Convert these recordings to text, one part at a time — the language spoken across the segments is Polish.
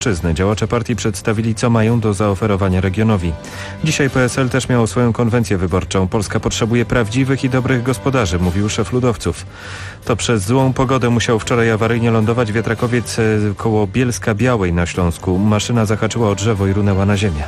Działacze partii przedstawili, co mają do zaoferowania regionowi. Dzisiaj PSL też miało swoją konwencję wyborczą. Polska potrzebuje prawdziwych i dobrych gospodarzy, mówił szef ludowców. To przez złą pogodę musiał wczoraj awaryjnie lądować wiatrakowiec koło Bielska Białej na Śląsku. Maszyna zahaczyła o drzewo i runęła na ziemię.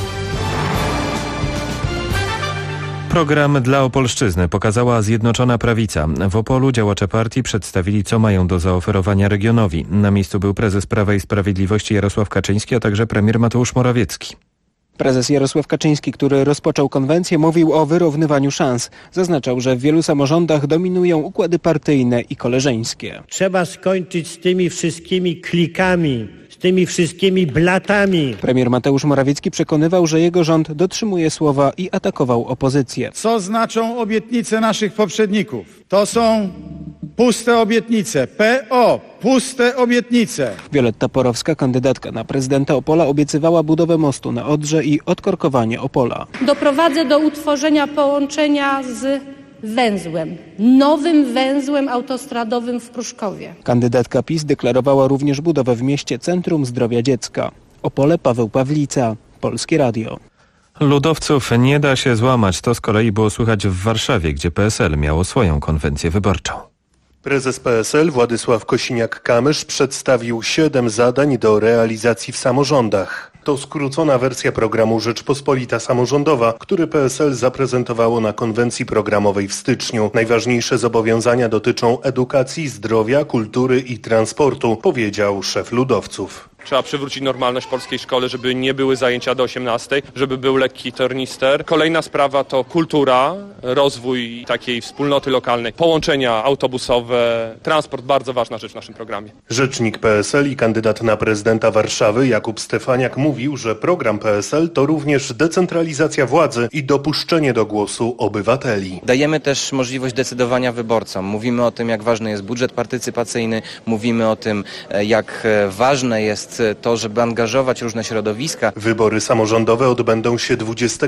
Program dla Opolszczyzny pokazała Zjednoczona Prawica. W Opolu działacze partii przedstawili, co mają do zaoferowania regionowi. Na miejscu był prezes Prawa i Sprawiedliwości Jarosław Kaczyński, a także premier Mateusz Morawiecki. Prezes Jarosław Kaczyński, który rozpoczął konwencję, mówił o wyrównywaniu szans. Zaznaczał, że w wielu samorządach dominują układy partyjne i koleżeńskie. Trzeba skończyć z tymi wszystkimi klikami, z tymi wszystkimi blatami. Premier Mateusz Morawiecki przekonywał, że jego rząd dotrzymuje słowa i atakował opozycję. Co znaczą obietnice naszych poprzedników? To są puste obietnice. PO, puste obietnice. Violetta Porowska, kandydatka na prezydenta Opola, obiecywała budowę mostu na Odrze i odkorkowanie Opola. Doprowadzę do utworzenia połączenia z węzłem, nowym węzłem autostradowym w Pruszkowie. Kandydatka PiS deklarowała również budowę w mieście Centrum Zdrowia Dziecka. Opole, Paweł Pawlica, Polskie Radio. Ludowców nie da się złamać. To z kolei było słychać w Warszawie, gdzie PSL miało swoją konwencję wyborczą. Prezes PSL Władysław Kosiniak-Kamysz przedstawił 7 zadań do realizacji w samorządach. To skrócona wersja programu Rzeczpospolita Samorządowa, który PSL zaprezentowało na konwencji programowej w styczniu. Najważniejsze zobowiązania dotyczą edukacji, zdrowia, kultury i transportu, powiedział szef ludowców. Trzeba przywrócić normalność polskiej szkoły, żeby nie były zajęcia do 18, żeby był lekki tornister. Kolejna sprawa to kultura, rozwój takiej wspólnoty lokalnej, połączenia autobusowe, transport, bardzo ważna rzecz w naszym programie. Rzecznik PSL i kandydat na prezydenta Warszawy Jakub Stefaniak mówił, że program PSL to również decentralizacja władzy i dopuszczenie do głosu obywateli. Dajemy też możliwość decydowania wyborcom. Mówimy o tym, jak ważny jest budżet partycypacyjny, mówimy o tym, jak ważne jest to, żeby angażować różne środowiska. Wybory samorządowe odbędą się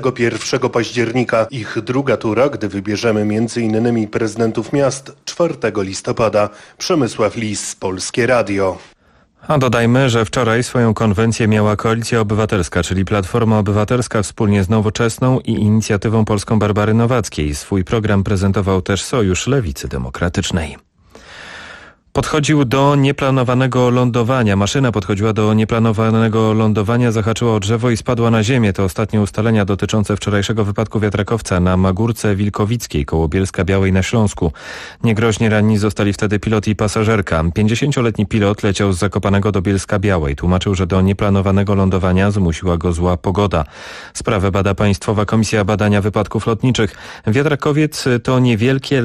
21 października. Ich druga tura, gdy wybierzemy m.in. prezydentów miast, 4 listopada. Przemysław Lis, Polskie Radio. A dodajmy, że wczoraj swoją konwencję miała Koalicja Obywatelska, czyli Platforma Obywatelska wspólnie z Nowoczesną i Inicjatywą Polską Barbary Nowackiej. Swój program prezentował też Sojusz Lewicy Demokratycznej. Podchodził do nieplanowanego lądowania. Maszyna podchodziła do nieplanowanego lądowania, zahaczyła o drzewo i spadła na ziemię. To ostatnie ustalenia dotyczące wczorajszego wypadku wiatrakowca na Magórce Wilkowickiej koło Bielska Białej na Śląsku. Niegroźnie ranni zostali wtedy pilot i pasażerka. 50-letni pilot leciał z Zakopanego do Bielska Białej. Tłumaczył, że do nieplanowanego lądowania zmusiła go zła pogoda. Sprawę bada Państwowa Komisja Badania Wypadków Lotniczych. Wiatrakowce to niewielkie,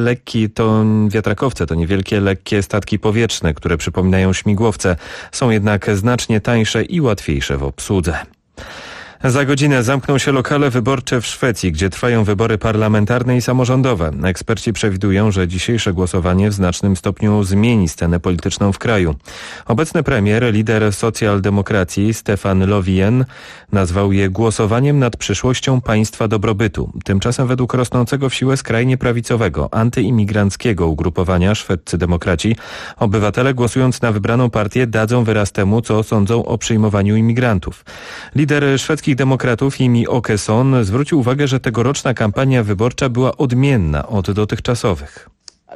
lekkie statki powietrzne, które przypominają śmigłowce. Są jednak znacznie tańsze i łatwiejsze w obsłudze. Za godzinę zamkną się lokale wyborcze w Szwecji, gdzie trwają wybory parlamentarne i samorządowe. Eksperci przewidują, że dzisiejsze głosowanie w znacznym stopniu zmieni scenę polityczną w kraju. Obecny premier, lider socjaldemokracji Stefan Löfven nazwał je głosowaniem nad przyszłością państwa dobrobytu. Tymczasem według rosnącego w siłę skrajnie prawicowego, antyimigranckiego ugrupowania szwedzcy demokraci, obywatele głosując na wybraną partię dadzą wyraz temu, co sądzą o przyjmowaniu imigrantów. Lider szwedzkich demokratów Jimmie Åkesson zwrócił uwagę, że tegoroczna kampania wyborcza była odmienna od dotychczasowych.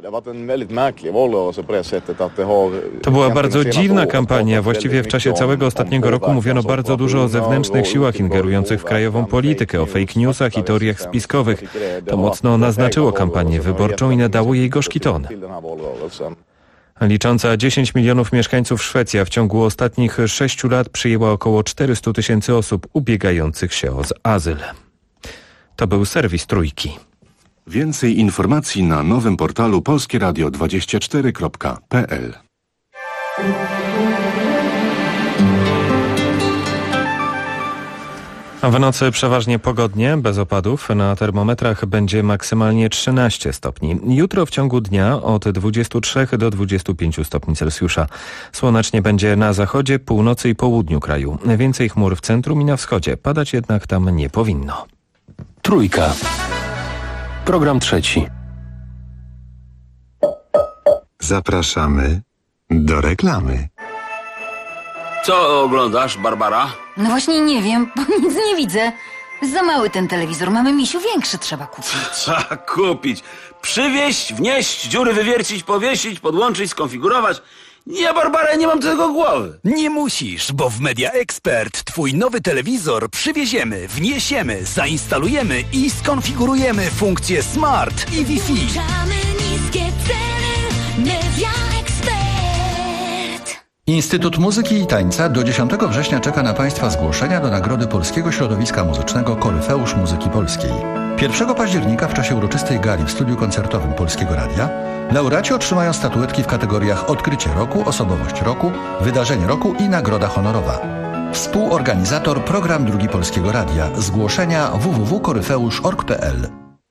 To była bardzo dziwna kampania. Właściwie w czasie całego ostatniego roku mówiono bardzo dużo o zewnętrznych siłach ingerujących w krajową politykę, o fake newsach i teoriach spiskowych. To mocno naznaczyło kampanię wyborczą i nadało jej gorzki ton. Licząca 10 milionów mieszkańców Szwecja w ciągu ostatnich 6 lat przyjęła około 400 000 osób ubiegających się o azyl. To był serwis Trójki. Więcej informacji na nowym portalu polskieradio24.pl. W nocy przeważnie pogodnie, bez opadów. Na termometrach będzie maksymalnie 13 stopni. Jutro w ciągu dnia od 23 do 25 stopni Celsjusza. Słonecznie będzie na zachodzie, północy i południu kraju. Więcej chmur w centrum i na wschodzie. Padać jednak tam nie powinno. Trójka. Program trzeci. Zapraszamy do reklamy. Co oglądasz, Barbara? No właśnie nie wiem, bo nic nie widzę. Za mały ten telewizor. Mamy, misiu, większy trzeba kupić. Trzeba kupić. Przywieźć, wnieść, dziury wywiercić, powiesić, podłączyć, skonfigurować. Nie, Barbara, nie mam do tego głowy. Nie musisz, bo w Media Expert twój nowy telewizor przywieziemy, wniesiemy, zainstalujemy i skonfigurujemy funkcje Smart i Wi-Fi. Niskie ceny. Media Expert. Instytut Muzyki i Tańca do 10 września czeka na Państwa zgłoszenia do Nagrody Polskiego Środowiska Muzycznego Koryfeusz Muzyki Polskiej. 1 października w czasie uroczystej gali w studiu koncertowym Polskiego Radia laureaci otrzymają statuetki w kategoriach Odkrycie Roku, Osobowość Roku, Wydarzenie Roku i Nagroda Honorowa. Współorganizator Program Drugi Polskiego Radia. Zgłoszenia www.koryfeusz.org.pl.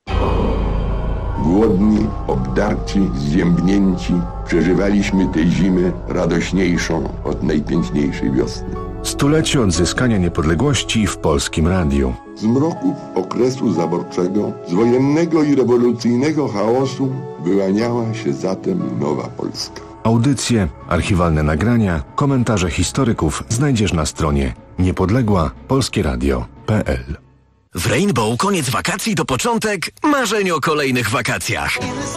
Głodni, obdarci, zziębnięci, przeżywaliśmy tę zimę radośniejszą od najpiękniejszej wiosny. Stulecie odzyskania niepodległości w Polskim Radiu. Z mroków okresu zaborczego, z wojennego i rewolucyjnego chaosu wyłaniała się zatem nowa Polska. Audycje, archiwalne nagrania, komentarze historyków znajdziesz na stronie niepodległa-polskieradio.pl. W Rainbow koniec wakacji to początek marzeń o kolejnych wakacjach.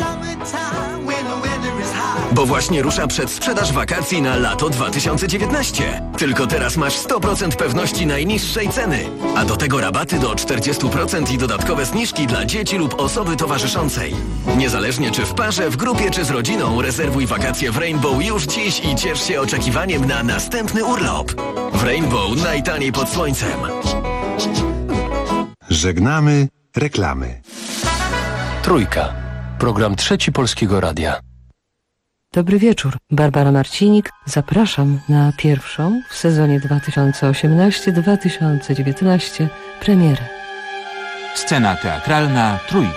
Bo właśnie rusza przedsprzedaż wakacji na lato 2019. Tylko teraz masz 100% pewności najniższej ceny. A do tego rabaty do 40% i dodatkowe zniżki dla dzieci lub osoby towarzyszącej. Niezależnie czy w parze, w grupie czy z rodziną, rezerwuj wakacje w Rainbow już dziś i ciesz się oczekiwaniem na następny urlop. W Rainbow najtaniej pod słońcem. Żegnamy reklamy. Trójka. Program Trzeci Polskiego Radia. Dobry wieczór. Barbara Marcinik. Zapraszam na pierwszą w sezonie 2018-2019 premierę. Scena teatralna Trójki.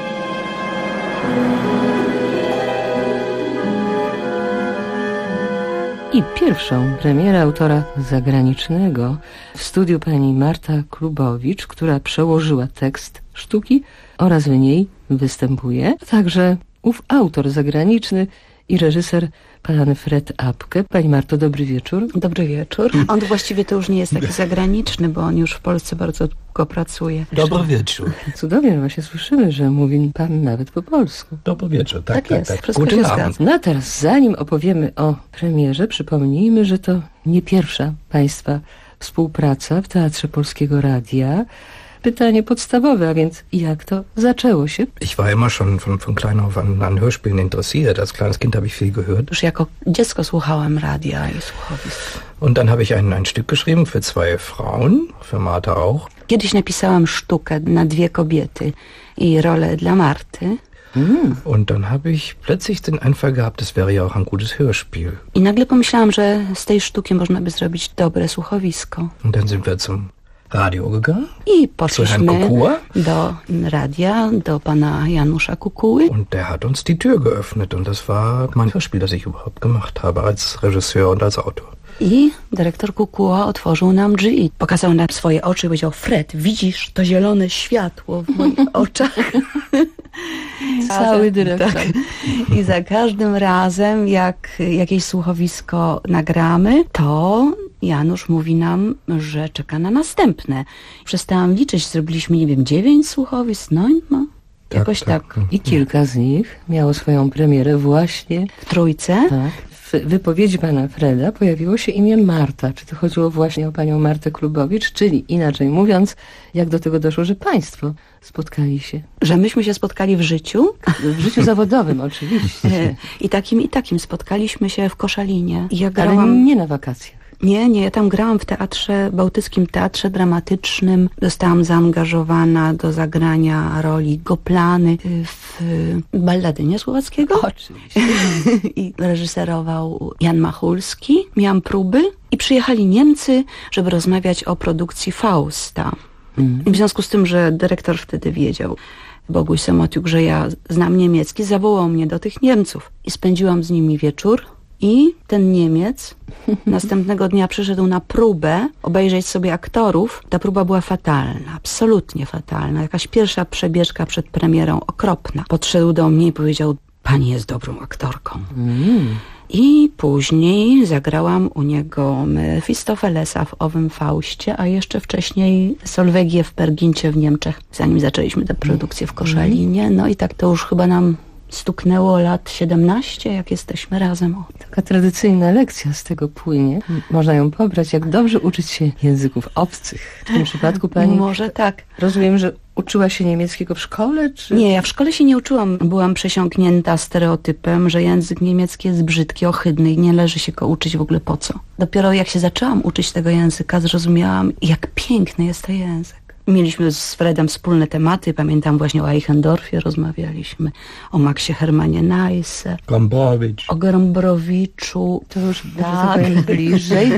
I pierwszą premierę autora zagranicznego w studiu pani Marta Klubowicz, która przełożyła tekst sztuki oraz w niej występuje. Także ów autor zagraniczny i reżyser pan Fred Apke. Pani Marto, dobry wieczór. Dobry wieczór. On właściwie to już nie jest taki zagraniczny, bo on już w Polsce bardzo długo pracuje. Dobry wieczór. Cudownie, właśnie słyszymy, że mówi pan nawet po polsku. Dobry wieczór, tak jest. Wszystko się zgadza. No a teraz, zanim opowiemy o premierze, przypomnijmy, że to nie pierwsza państwa współpraca w Teatrze Polskiego Radia. Pytanie podstawowe, a więc jak to zaczęło się? Ich war immer schon von klein auf an Hörspielen interessiert. Als kleines Kind habe ich viel gehört. Już jako dziecko słuchałem radia i słuchowisk. Und dann habe ich ein Stück geschrieben für 2 Frauen, für Martha auch. Kiedyś napisałem sztukę na 2 kobiety i rolę dla Marty. Und dann habe ich plötzlich den Einfall gehabt, das wäre ja auch ein gutes Hörspiel. I nagle pomyślałam, że z tej sztuki można by zrobić dobre słuchowisko. Und dann sind wir zum Radio gegangen. I poszliśmy do radia, do pana Janusza Kukuły. Und der hat uns die Tür geöffnet. Und das war mein Hörspiel, das ich überhaupt gemacht habe, als Regisseur und als Autor. I dyrektor Kukuła otworzył nam drzwi. Pokazał nam swoje oczy i powiedział: Fred, widzisz to zielone światło w moich oczach? Cały dyrektor. Tak. I za każdym razem, jak jakieś słuchowisko nagramy, to Janusz mówi nam, że czeka na następne. Przestałam liczyć, zrobiliśmy, nie wiem, 9 słuchowisk, jakoś tak. I kilka z nich miało swoją premierę właśnie w Trójce. Tak. W wypowiedzi pana Freda pojawiło się imię Marta. Czy to chodziło właśnie o panią Martę Klubowicz, czyli inaczej mówiąc, jak do tego doszło, że państwo spotkali się? Że myśmy się spotkali w życiu? W życiu zawodowym oczywiście. I takim spotkaliśmy się w Koszalinie. Ja grałam... Ale nie na wakacjach. Nie, ja tam grałam w teatrze, Bałtyckim Teatrze Dramatycznym. Zostałam zaangażowana do zagrania roli Goplany w Balladynie Słowackiego. Oczywiście. I reżyserował Jan Machulski. Miałam próby i przyjechali Niemcy, żeby rozmawiać o produkcji Fausta. I w związku z tym, że dyrektor wtedy wiedział, Boguś Samotiuk, że ja znam niemiecki, zawołał mnie do tych Niemców. I spędziłam z nimi wieczór. I ten Niemiec następnego dnia przyszedł na próbę obejrzeć sobie aktorów. Ta próba była fatalna, absolutnie fatalna. Jakaś pierwsza przebieżka przed premierą okropna. Podszedł do mnie i powiedział: pani jest dobrą aktorką. I później zagrałam u niego Mefistofelesa w owym Faustie, a jeszcze wcześniej Solvegię w Pergincie w Niemczech, zanim zaczęliśmy tę produkcję w Koszalinie. No i tak to już chyba nam stuknęło lat 17, jak jesteśmy razem. Taka tradycyjna lekcja z tego płynie. Można ją pobrać, jak dobrze uczyć się języków obcych. W tym przypadku pani... Może tak. Rozumiem, że uczyła się niemieckiego w szkole, czy... Nie, ja w szkole się nie uczyłam. Byłam przesiąknięta stereotypem, że język niemiecki jest brzydki, ohydny i nie należy się go uczyć w ogóle po co. Dopiero jak się zaczęłam uczyć tego języka, zrozumiałam, jak piękny jest to język. Mieliśmy z Fredem wspólne tematy. Pamiętam właśnie o Eichendorffie rozmawialiśmy, o Maxie Hermanie Neisse, o Gombrowiczu. To już tak, bliżej.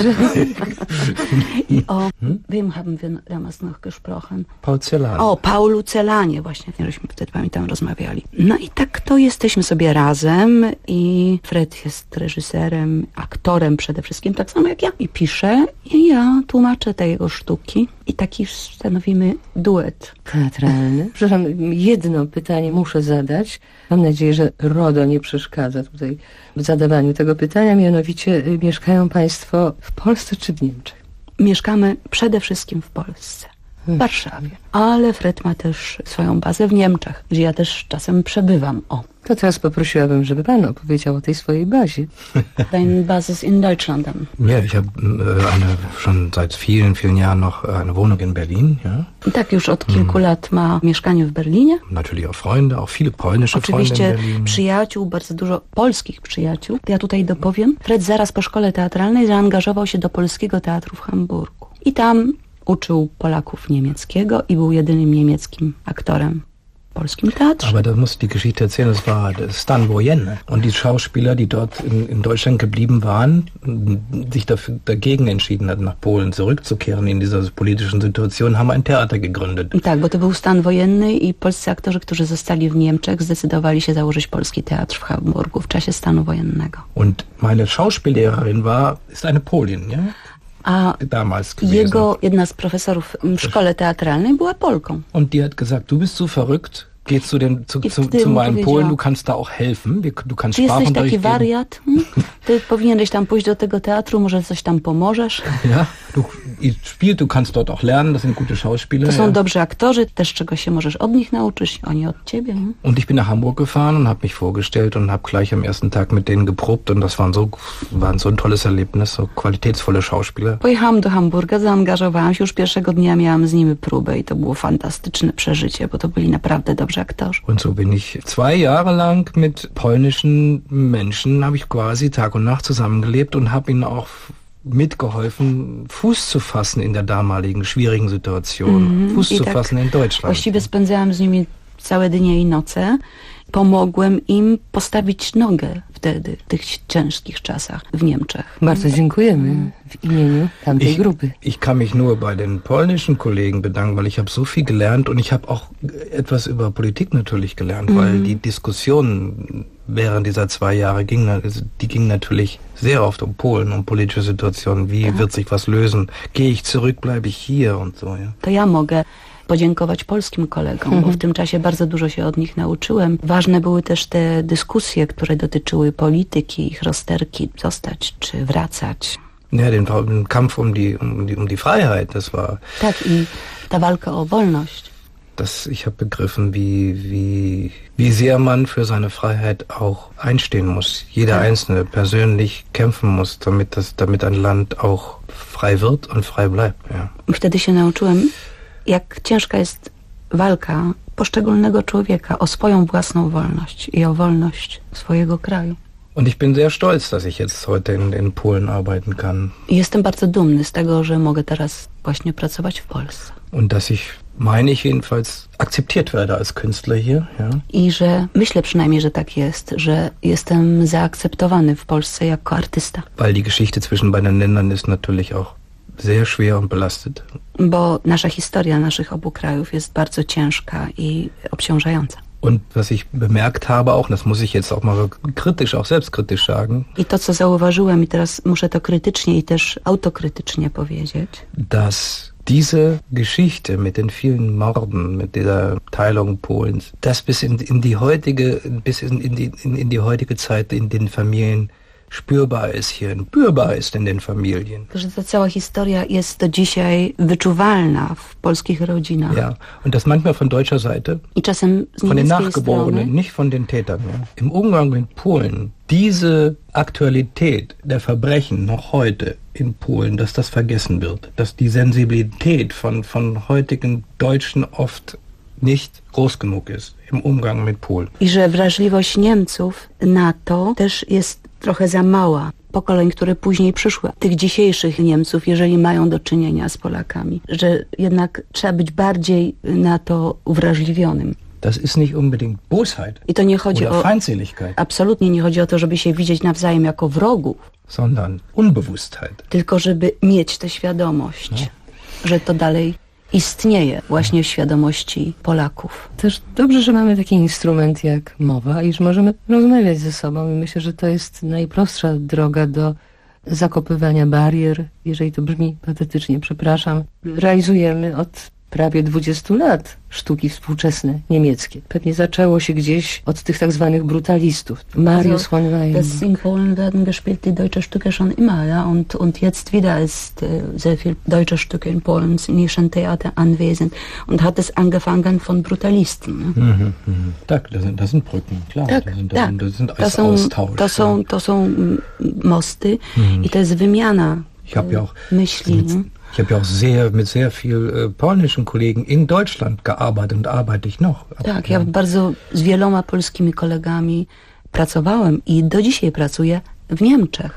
I o wem haben wir damals noch gesprochen? Paul Celan. O Paulu Celanie właśnie, żeśmy wtedy, pamiętam, rozmawiali. No i tak to jesteśmy sobie razem i Fred jest reżyserem, aktorem przede wszystkim, tak samo jak ja. I pisze i ja tłumaczę te jego sztuki i taki stanowimy duet teatralny. Przepraszam, jedno pytanie muszę zadać. Mam nadzieję, że RODO nie przeszkadza tutaj w zadawaniu tego pytania. Mianowicie mieszkają państwo w Polsce czy w Niemczech? Mieszkamy przede wszystkim w Polsce, w Warszawie. Ale Fred ma też swoją bazę w Niemczech, gdzie ja też czasem przebywam. To teraz poprosiłabym, żeby pan opowiedział o tej swojej bazie. Deine Basis in Deutschland. Ja, ich habe schon seit vielen, vielen Jahren noch eine Wohnung in Berlin. Ja? Tak, już od kilku lat ma mieszkanie w Berlinie. Natürlich auch Freunde, auch viele polnische Freunde in Berlin. Oczywiście przyjaciół, bardzo dużo polskich przyjaciół. Ja tutaj dopowiem. Fred zaraz po szkole teatralnej zaangażował się do Polskiego Teatru w Hamburgu. I tam uczył Polaków niemieckiego i był jedynym niemieckim aktorem w polskim teatrze. Aber da muss die Geschichte erzählen, das war Stan Wojen. Und die Schauspieler, die dort in Deutschland geblieben waren, sich dagegen entschieden hatten, nach Polen zurückzukehren in dieser politischen Situation, haben ein Theater gegründet. Tak, bo to był stan wojenny i polscy aktorzy, którzy zostali w Niemczech, zdecydowali się założyć Polski Teatr w Hamburgu w czasie stanu wojennego. Und meine Schauspiellehrerin ist eine Polin, ja? A jego jedna z profesorów w szkole teatralnej była Polką. Und die hat gesagt, du bist so verrückt, geh zu meinen Polen, du kannst da auch helfen, du kannst Sprachunterricht geben. Ty jesteś taki wariat, ty powinieneś tam pójść do tego teatru, może coś tam pomożesz. Ja, du kannst dort auch lernen, das sind gute Schauspieler. To są dobrzy aktorzy, też czego się możesz od nich nauczyć, oni od ciebie. Und ich bin nach Hamburg gefahren und habe mich vorgestellt und habe gleich am ersten Tag mit denen geprobt und das waren so ein tolles Erlebnis, so qualitätsvolle Schauspieler. Pojechałam do Hamburga, zaangażowałam się, już pierwszego dnia miałam z nimi próbę i to było fantastyczne przeżycie, bo to byli naprawdę dobrzy aktorzy. Und so bin ich 2 Jahre lang mit polnischen Menschen, habe ich quasi Tag und Nacht zusammengelebt und habe ihnen auch mitgeholfen, Fuß zu fassen in der damaligen schwierigen Situation, Fuß zu fassen in Deutschland. Właściwie spędzałam z nimi całe dnie i noce. Pomogłem im postawić nogę wtedy, w tych ciężkich czasach w Niemczech. Bardzo dziękujemy w imieniu tamtej grupy. Ich kann mich nur bei den polnischen Kollegen bedanken, weil ich habe so viel gelernt und ich habe auch etwas über Politik natürlich gelernt, weil die Diskussionen während dieser 2 Jahre die gingen natürlich sehr oft um Polen, um politische Situationen, wie wird sich was lösen, gehe ich zurück, bleibe ich hier und so. Ja. To ja mogę podziękować polskim kolegom, bo w tym czasie bardzo dużo się od nich nauczyłem. Ważne były też te dyskusje, które dotyczyły polityki, ich rozterki, zostać czy wracać. Ja, den Kampf um die Freiheit, das war... Tak, i ta walka o wolność. Ich habe begriffen, wie sehr man für seine Freiheit auch einstehen muss. Jeder Einzelne persönlich kämpfen muss, damit ein Land auch frei wird und frei bleibt. Ja. Wtedy się nauczyłem, jak ciężka jest walka poszczególnego człowieka o swoją własną wolność i o wolność swojego kraju. Und ich bin sehr stolz, dass ich jetzt heute in Polen arbeiten kann. Jestem bardzo dumny z tego, że mogę teraz właśnie pracować w Polsce. Und dass ich, meine ich jedenfalls, akzeptiert werde als Künstler hier. Ja. I że, myślę przynajmniej, że tak jest, że jestem zaakceptowany w Polsce jako artysta. Weil die Geschichte zwischen beiden Ländern ist natürlich auch sehr schwer und belastet. Bo nasza historia naszych obu krajów jest bardzo ciężka i obciążająca. Und was ich bemerkt habe auch, das muss ich jetzt auch mal kritisch, auch selbstkritisch sagen. I to, co zauważyłem i teraz muszę to krytycznie i też autokrytycznie powiedzieć. Dass diese Geschichte mit den vielen Morden, mit dieser Teilung Polens, das bis in die heutige Zeit in den Familien spürbar ist hier, spürbar ist in den Familien. Że ta cała historia jest do dzisiaj wyczuwalna w polskich rodzinach. Ja, und das manchmal von deutscher Seite, I czasem z von den niemieckiej Nachgeborenen, strony, nicht von den Tätern. Ja. Im Umgang mit Polen, diese Aktualität der Verbrechen noch heute in Polen, dass das vergessen wird, dass die Sensibilität von heutigen Deutschen oft nicht groß genug ist im Umgang mit Polen. i że wrażliwość Niemców na to też jest trochę za mała. Pokoleń, które później przyszły, tych dzisiejszych Niemców, jeżeli mają do czynienia z Polakami, że jednak trzeba być bardziej na to uwrażliwionym. Das ist nicht unbedingt Bosheit I to nie chodzi oder o... Feindseligkeit, Absolutnie nie chodzi o to, żeby się widzieć nawzajem jako wrogów, sondern Unbewusstheit. tylko żeby mieć tę świadomość, że to dalej istnieje właśnie w świadomości Polaków. Też dobrze, że mamy taki instrument jak mowa i że możemy rozmawiać ze sobą i myślę, że to jest najprostsza droga do zakopywania barier, jeżeli to brzmi patetycznie, przepraszam. Realizujemy od prawie 20 lat sztuki współczesne niemieckie. Pewnie zaczęło się gdzieś od tych tak zwanych brutalistów. Marius von Weyen. Das in Polen werden gespielt die deutsche Stücke schon immer, ja, und jetzt wieder ist sehr viel deutsche Stücke in Polen, im Nischen Theater anwesend und hat es angefangen von Brutalisten. Tak, das sind Brücken, klar. Tak, das sind Austausch. To są mosty i to jest wymiana myśli. Ich habe ja auch mit sehr viel polnischen Kollegen in Deutschland gearbeitet und arbeite ich noch. Tak, ja bardzo z wieloma polskimi kolegami pracowałem i do dzisiaj pracuję w Niemczech.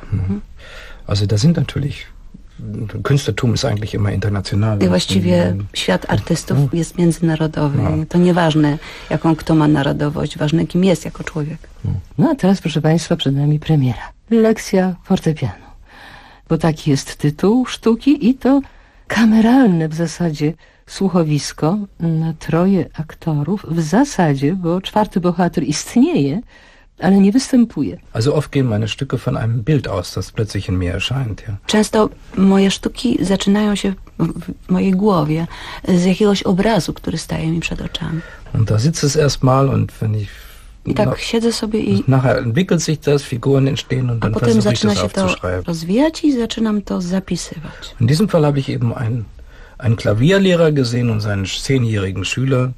Also da sind natürlich, Künstlertum ist eigentlich immer international. I właściwie świat artystów jest międzynarodowy. To nieważne, jaką kto ma narodowość, ważne kim jest jako człowiek. No a teraz, proszę Państwa, przed nami premiera. Lekcja fortepianu. Bo taki jest tytuł sztuki i to kameralne w zasadzie słuchowisko na 3 aktorów. W zasadzie, bo 4. bohater istnieje, ale nie występuje. Also oft gehen meine Stücke von einem Bild aus, das plötzlich in mir erscheint. Ja. Często moje sztuki zaczynają się w mojej głowie z jakiegoś obrazu, który staje mi przed oczami. Und da sitzt es erstmal und wenn ich I tak siedzę sobie i nachher entwickelt sich das, Figuren entstehen und dann potem versuche ich zaczyna das się to aufzuschreiben. rozwijać i zaczynam to zapisywać. In diesem Fall habe ich eben einen Klavierlehrer gesehen und seinen 10-jährigen Schüler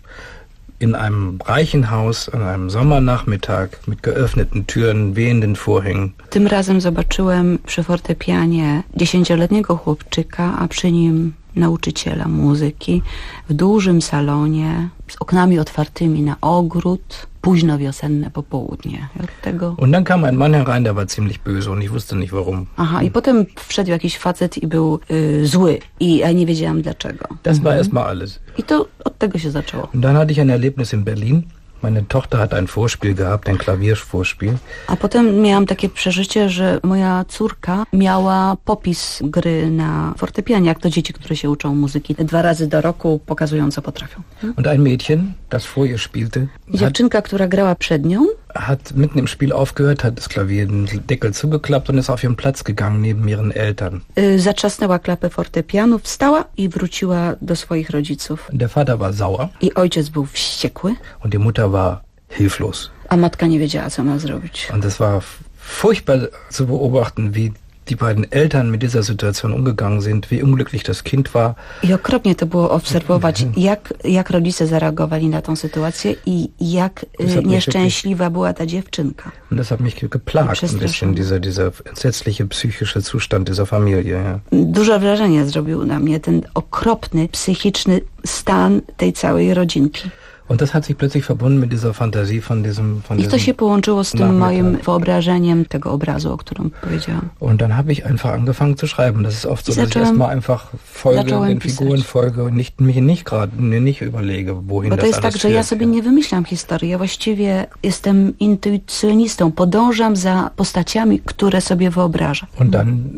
in einem reichen Haus an einem Sommernachmittag mit geöffneten Türen, wehenden Vorhängen. Tym razem zobaczyłem przy fortepianie 10-letniego chłopczyka, a przy nim nauczyciela muzyki w dużym salonie z oknami otwartymi na ogród, późno wiosenne popołudnie. Und dann kam ein Mann herein, der war ziemlich böse und ich wusste nicht warum. Aha, i potem wszedł jakiś facet i był zły i ja nie wiedziałam dlaczego. Das war erstmal alles. I to od tego się zaczęło. Und dann hatte ich ein Erlebnis in Berlin. Meine Tochter hat ein Vorspiel gehabt, ein Klaviervorspiel. A potem miałam takie przeżycie, że moja córka miała popis gry na fortepianie, jak to dzieci, które się uczą muzyki. 2 razy do roku pokazują, co potrafią. Und ein Mädchen, das vor ihr spielte, dziewczynka, która grała przed nią, hat mitten im Spiel aufgehört, hat das Klavier den Deckel zugeklappt und ist auf ihren Platz gegangen neben ihren Eltern. Zatrzasnęła klapę fortepianu, wstała i wróciła do swoich rodziców. Der Vater war sauer. I ojciec był wściekły. Und die Mutter war hilflos. A matka nie wiedziała, co ma zrobić. Und es war furchtbar zu beobachten, wie die beiden Eltern mit dieser Situation umgegangen sind, wie unglücklich das Kind war. I okropnie to było obserwować, jak rodzice zareagowali na tą sytuację i jak nieszczęśliwa była ta dziewczynka. Und das hat mich geplagt, ein bisschen, dieser entsetzliche psychische Zustand dieser Familie. Ja. Duże wrażenie zrobił na mnie ten okropny psychiczny stan tej całej rodzinki. Und das hat sich plötzlich verbunden mit dieser Fantasie von diesem I to się połączyło z tym moim wyobrażeniem tego obrazu, o którym powiedziałam. Und dann habe ich einfach angefangen zu schreiben. Das ist oft so, dass ich erstmal einfach folge, den Figuren folge und mich nicht überlege, wohin Bo to das jest alles tak, że ja sobie nie wymyślam historii. Ja właściwie jestem intuicjonistą. Podążam za postaciami, które sobie wyobrażam. Und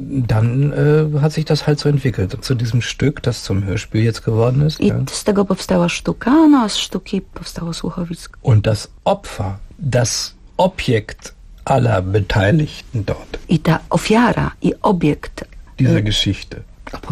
dann hat sich das halt so entwickelt. Zu diesem Stück, das zum Hörspiel jetzt geworden ist. I z tego powstała sztuka, no a z sztuki powstało słuchowisko. Und das Opfer, das Objekt aller Beteiligten dort. I ta ofiara i obiekt dieser Geschichte.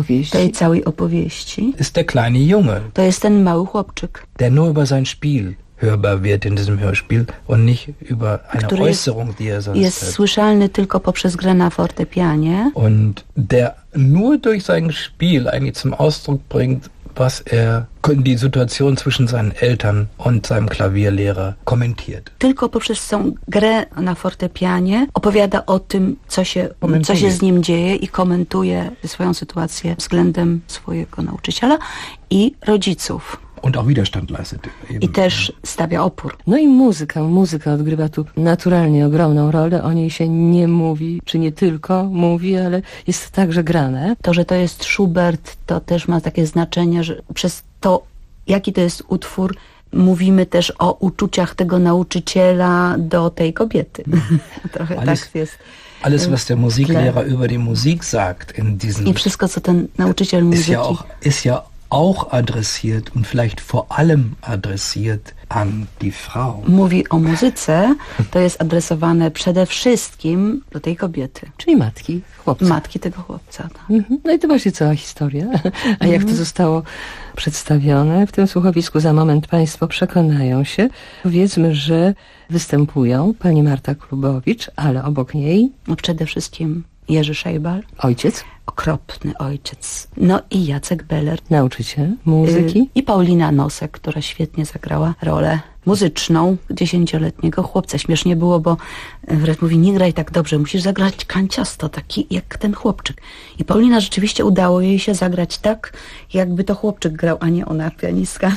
Tej całej opowieści ist der kleine Junge. To jest ten mały chłopczyk. Der nur über sein Spiel hörbar wird in diesem Hörspiel und nicht über eine Äußerung, die er sonst jest hat. słyszalny tylko poprzez grę na fortepianie. Und der nur durch sein Spiel eigentlich zum Ausdruck bringt, was er die Situation zwischen seinen Eltern und seinem Klavierlehrer kommentiert. Tylko poprzez tą grę na fortepianie opowiada o tym, co się z nim dzieje i komentuje swoją sytuację względem swojego nauczyciela i rodziców. Und auch Widerstand leistet. I też stawia opór. No i muzyka odgrywa tu naturalnie ogromną rolę. O niej się nie mówi, czy nie tylko mówi, ale jest także grane. To, że to jest Schubert, to też ma takie znaczenie, że przez to, jaki to jest utwór, mówimy też o uczuciach tego nauczyciela do tej kobiety. Trochę tak jest. Alles, was der Musiklehrer über die Musik sagt in diesem... I wszystko, co ten nauczyciel muzyki... Ist ja auch adressiert und vielleicht vor allem adressiert an die Frau. Mówi o muzyce, to jest adresowane przede wszystkim do tej kobiety. Czyli matki chłopca. Matki tego chłopca. Tak. No i to właśnie cała historia. A jak to zostało przedstawione w tym słuchowisku, za moment Państwo przekonają się. Powiedzmy, że występują pani Marta Klubowicz, ale obok niej... No przede wszystkim Jerzy Szejbal. Ojciec. Okropny ojciec. No i Jacek Beller. Nauczyciel muzyki. I Paulina Nosek, która świetnie zagrała rolę muzyczną 10-letniego chłopca. Śmiesznie było, bo wręcz mówi, nie graj tak dobrze, musisz zagrać kanciasto, taki jak ten chłopczyk. I Paulina rzeczywiście udało jej się zagrać tak, jakby to chłopczyk grał, a nie ona, pianistka.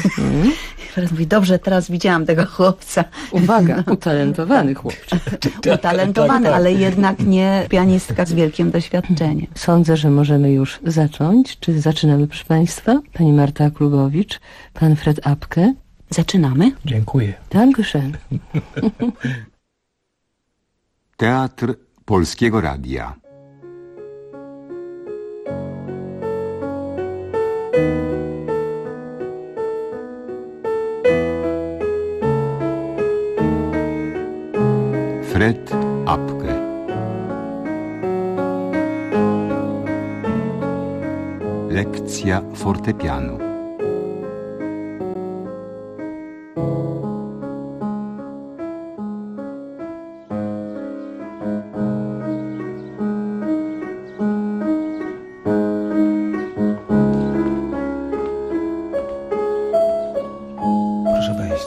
I wręcz mówi, dobrze, teraz widziałam tego chłopca. Uwaga, utalentowany chłopczyk. Utalentowany, ale jednak nie pianistka z wielkim doświadczeniem. Sądzę, że możemy już zacząć. Czy zaczynamy, proszę Państwa? Pani Marta Klubowicz, pan Fred Apke. Zaczynamy? Dziękuję. Dankeschön. Teatr Polskiego Radia. Fred Apke. Lekcja fortepianu. Proszę wejść.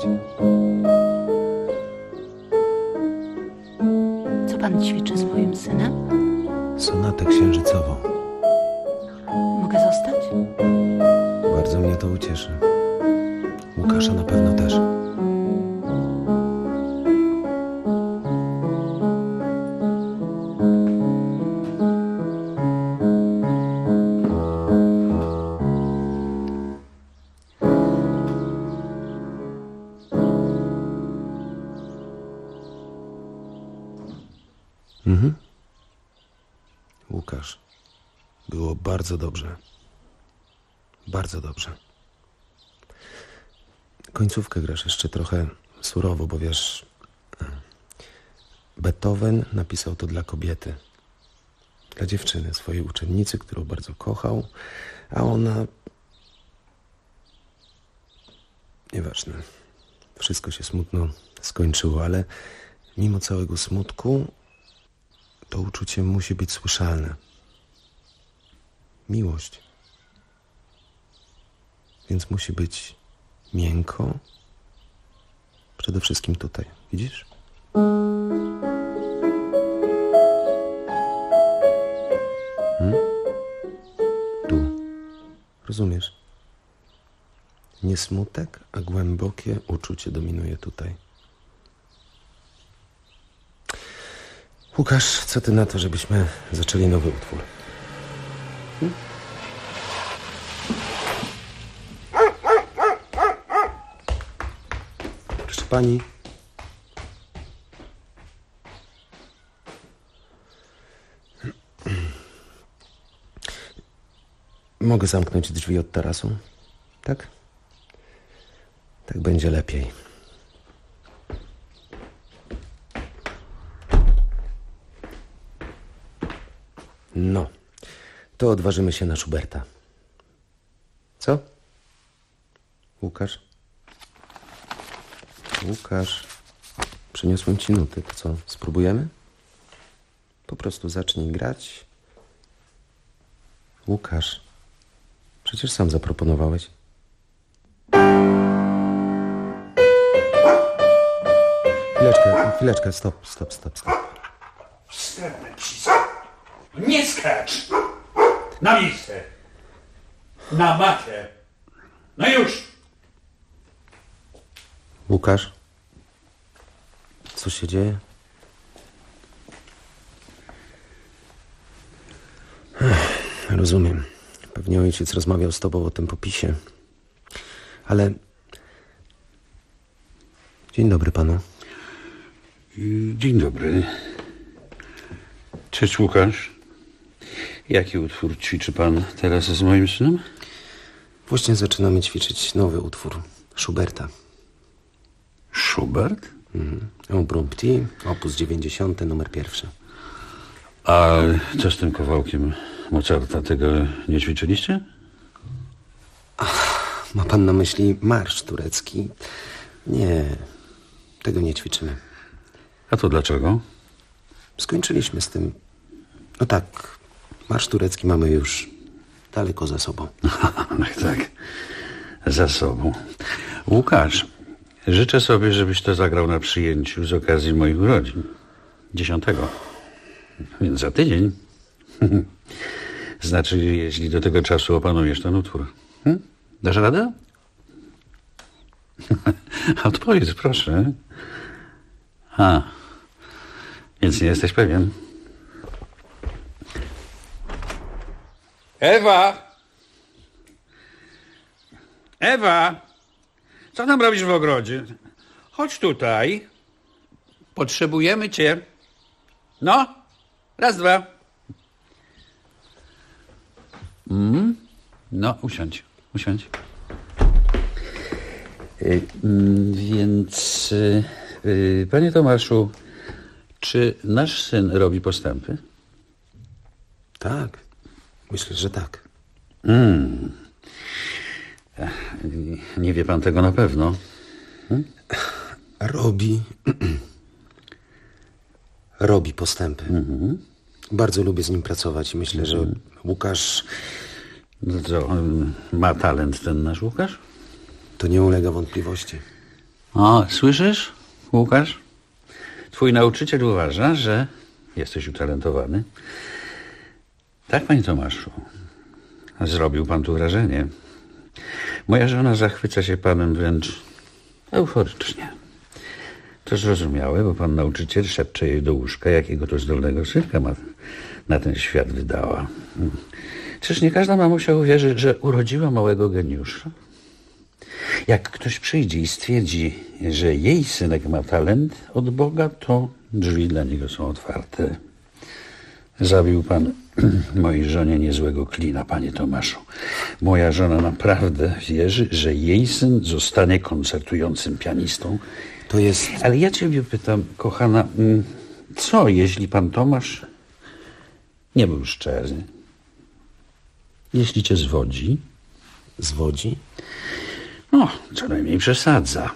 Co pan ćwiczy z moim synem? Sonatę księżycową. Mogę zostać? Bardzo mnie to ucieszy. Łukasza na pewno też. Łukasz, było bardzo dobrze. Bardzo dobrze. Końcówkę grasz jeszcze trochę surowo, bo wiesz, Beethoven napisał to dla kobiety. Dla dziewczyny, swojej uczennicy, którą bardzo kochał, a ona... Nieważne. Wszystko się smutno skończyło, ale mimo całego smutku to uczucie musi być słyszalne. Miłość. Więc musi być miękko. Przede wszystkim tutaj. Widzisz? Tu. Rozumiesz? Nie smutek, a głębokie uczucie dominuje tutaj. Łukasz, co ty na to, żebyśmy zaczęli nowy utwór? Proszę pani. Mogę zamknąć drzwi od tarasu? Tak? Tak będzie lepiej. No, to odważymy się na Schuberta. Co? Łukasz? Łukasz, przyniosłem ci nuty. To co, spróbujemy? Po prostu zacznij grać. Łukasz, przecież sam zaproponowałeś. Chwileczkę, stop. Wstępny psico. Nie skacz! Na miejsce! Na matę! No już! Łukasz, co się dzieje? Rozumiem. Pewnie ojciec rozmawiał z tobą o tym popisie. Ale... Dzień dobry panu. Dzień dobry. Cześć, Łukasz. Jaki utwór ćwiczy pan teraz z moim synem? Właśnie zaczynamy ćwiczyć nowy utwór Schuberta. Schubert? Impromptu, opus 90, numer 1. A co z tym kawałkiem Mozarta? Tego nie ćwiczyliście? Ma pan na myśli marsz turecki? Nie, tego nie ćwiczymy. A to dlaczego? Skończyliśmy z tym. No tak, marsz turecki mamy już daleko za sobą. Tak, za sobą. Łukasz, życzę sobie, żebyś to zagrał na przyjęciu z okazji moich urodzin. 10. Więc za tydzień. Znaczy, jeśli do tego czasu opanujesz ten utwór. Dasz radę? Odpowiedz, proszę. Więc nie jesteś pewien. Ewa! Co tam robisz w ogrodzie? Chodź tutaj. Potrzebujemy cię. No, raz, dwa. No, usiądź. Więc, panie Tomaszu, czy nasz syn robi postępy? Tak, myślę, że tak. Nie wie pan tego na pewno. Robi postępy. Bardzo lubię z nim pracować i myślę, że Łukasz... No co, ma talent ten nasz Łukasz? To nie ulega wątpliwości. O, słyszysz, Łukasz? Twój nauczyciel uważa, że jesteś utalentowany. Tak, panie Tomaszu. Zrobił pan tu wrażenie. Moja żona zachwyca się panem wręcz euforycznie. To zrozumiałe, bo pan nauczyciel szepcze jej do łóżka, jakiego to zdolnego synka na ten świat wydała. Czyż nie każda mamusia uwierzy, że urodziła małego geniusza? Jak ktoś przyjdzie i stwierdzi, że jej synek ma talent od Boga, to drzwi dla niego są otwarte. Zabił pan mojej żonie niezłego klina, panie Tomaszu. Moja żona naprawdę wierzy, że jej syn zostanie koncertującym pianistą. To jest... Ale ja ciebie pytam, kochana, co jeśli pan Tomasz nie był szczery? Jeśli cię zwodzi? Zwodzi? No, co najmniej przesadza.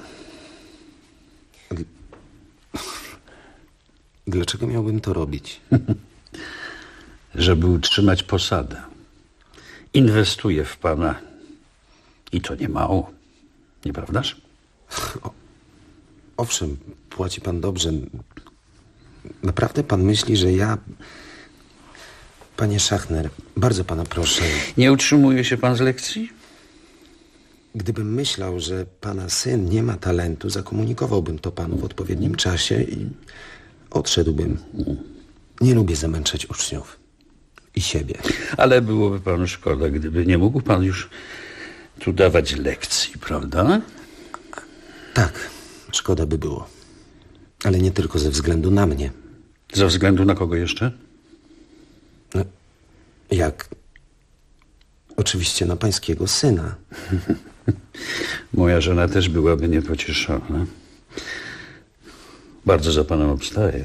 Dlaczego miałbym to robić? Żeby utrzymać posadę. Inwestuje w pana. I to nie mało. Nieprawdaż? Owszem, płaci pan dobrze. Naprawdę pan myśli, że ja... Panie Schachner, bardzo pana proszę. Nie utrzymuje się pan z lekcji? Gdybym myślał, że pana syn nie ma talentu, zakomunikowałbym to panu w odpowiednim czasie i odszedłbym. Nie lubię zamęczać uczniów i siebie. Ale byłoby panu szkoda, gdyby nie mógł pan już tu dawać lekcji, prawda? Tak, szkoda by było. Ale nie tylko ze względu na mnie. Ze względu na kogo jeszcze? No, jak? Oczywiście na pańskiego syna. Moja żona też byłaby niepocieszona. Bardzo za panem obstaję.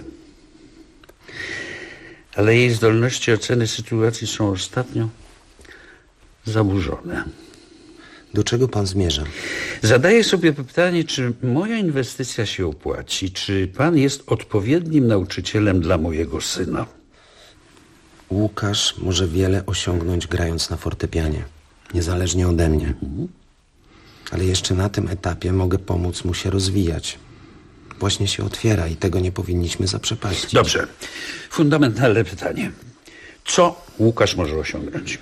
Ale jej zdolności oceny sytuacji są ostatnio zaburzone. Do czego pan zmierza? Zadaję sobie pytanie, czy moja inwestycja się opłaci, czy pan jest odpowiednim nauczycielem dla mojego syna. Łukasz może wiele osiągnąć grając na fortepianie, niezależnie ode mnie. Ale jeszcze na tym etapie mogę pomóc mu się rozwijać. Właśnie się otwiera i tego nie powinniśmy zaprzepaścić. Dobrze. Fundamentalne pytanie. Co Łukasz może osiągnąć?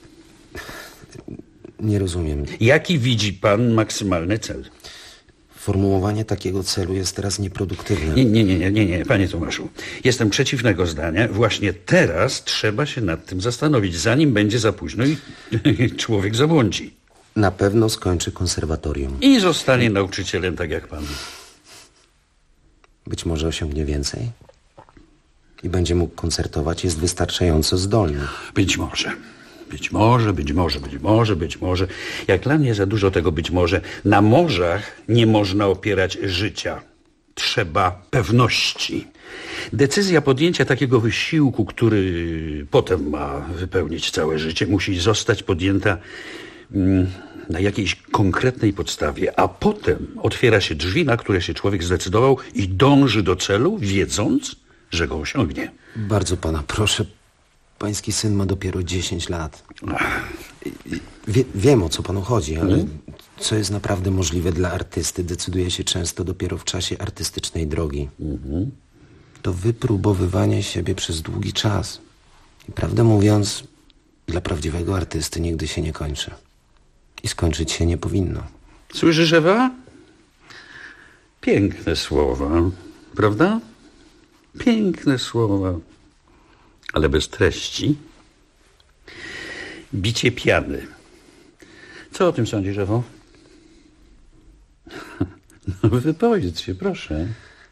Nie rozumiem. Jaki widzi pan maksymalny cel? Formułowanie takiego celu jest teraz nieproduktywne. Nie, panie Tomaszu. Jestem przeciwnego zdania. Właśnie teraz trzeba się nad tym zastanowić, zanim będzie za późno i człowiek zabłądzi. Na pewno skończy konserwatorium. I zostanie nauczycielem tak jak pan. Być może osiągnie więcej. I będzie mógł koncertować. Jest wystarczająco zdolny. Być może. Być może. Jak dla mnie za dużo tego być może. Na morzach nie można opierać życia. Trzeba pewności. Decyzja podjęcia takiego wysiłku, który potem ma wypełnić całe życie, musi zostać podjęta na jakiejś konkretnej podstawie, a potem otwiera się drzwi, na które się człowiek zdecydował i dąży do celu, wiedząc, że go osiągnie. Bardzo pana proszę. Pański syn ma dopiero 10 lat. Wiem, o co panu chodzi, ale co jest naprawdę możliwe dla artysty, decyduje się często dopiero w czasie artystycznej drogi. To wypróbowywanie siebie przez długi czas. I prawdę mówiąc, dla prawdziwego artysty nigdy się nie kończy. I skończyć się nie powinno. Słyszysz, Ewa? Piękne słowa, prawda? Piękne słowa, ale bez treści. Bicie piany. Co o tym sądzisz, Ewo? No wypowiedz się, proszę.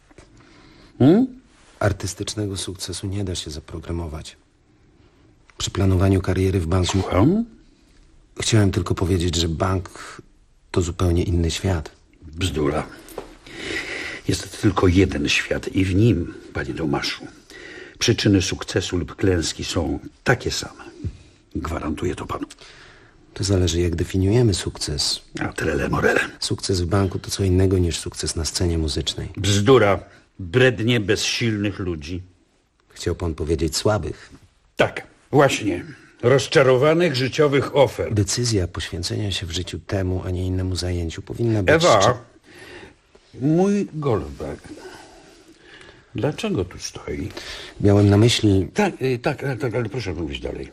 Artystycznego sukcesu nie da się zaprogramować. Przy planowaniu kariery w banku... Słucham? Chciałem tylko powiedzieć, że bank to zupełnie inny świat. Bzdura. Jest tylko jeden świat i w nim, panie Tomaszu, przyczyny sukcesu lub klęski są takie same. Gwarantuję to panu. To zależy, jak definiujemy sukces. A trele morele. Sukces w banku to co innego niż sukces na scenie muzycznej. Bzdura. Brednie bezsilnych ludzi. Chciał pan powiedzieć słabych. Tak, właśnie. Rozczarowanych życiowych ofert. Decyzja poświęcenia się w życiu temu, a nie innemu zajęciu powinna być... Ewa, mój golfbag. Dlaczego tu stoi? Miałem na myśli... Tak, ale proszę mówić dalej.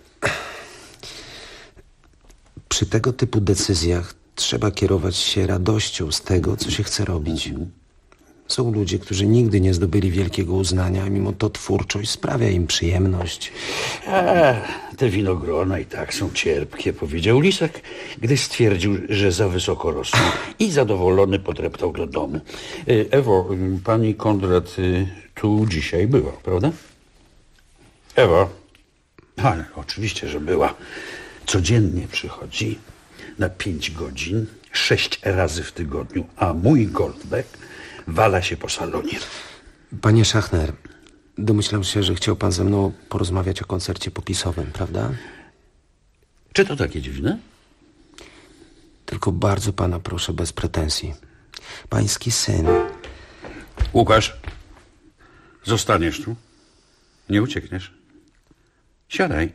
Przy tego typu decyzjach trzeba kierować się radością z tego, co się chce robić. Są ludzie, którzy nigdy nie zdobyli wielkiego uznania, a mimo to twórczość sprawia im przyjemność. Te winogrona i tak są cierpkie, powiedział Lisek, gdy stwierdził, że za wysoko rosną i zadowolony podreptał do domu. Ewo, pani Kondrat tu dzisiaj była, prawda? Ewa? Ale oczywiście, że była. Codziennie przychodzi na 5 godzin, 6 razy w tygodniu, a mój Goldbeck wala się po salonie. Panie Schachner, domyślam się, że chciał pan ze mną porozmawiać o koncercie popisowym, prawda? Czy to takie dziwne? Tylko bardzo pana proszę, bez pretensji. Pański syn... Łukasz, zostaniesz tu. Nie uciekniesz. Siadaj.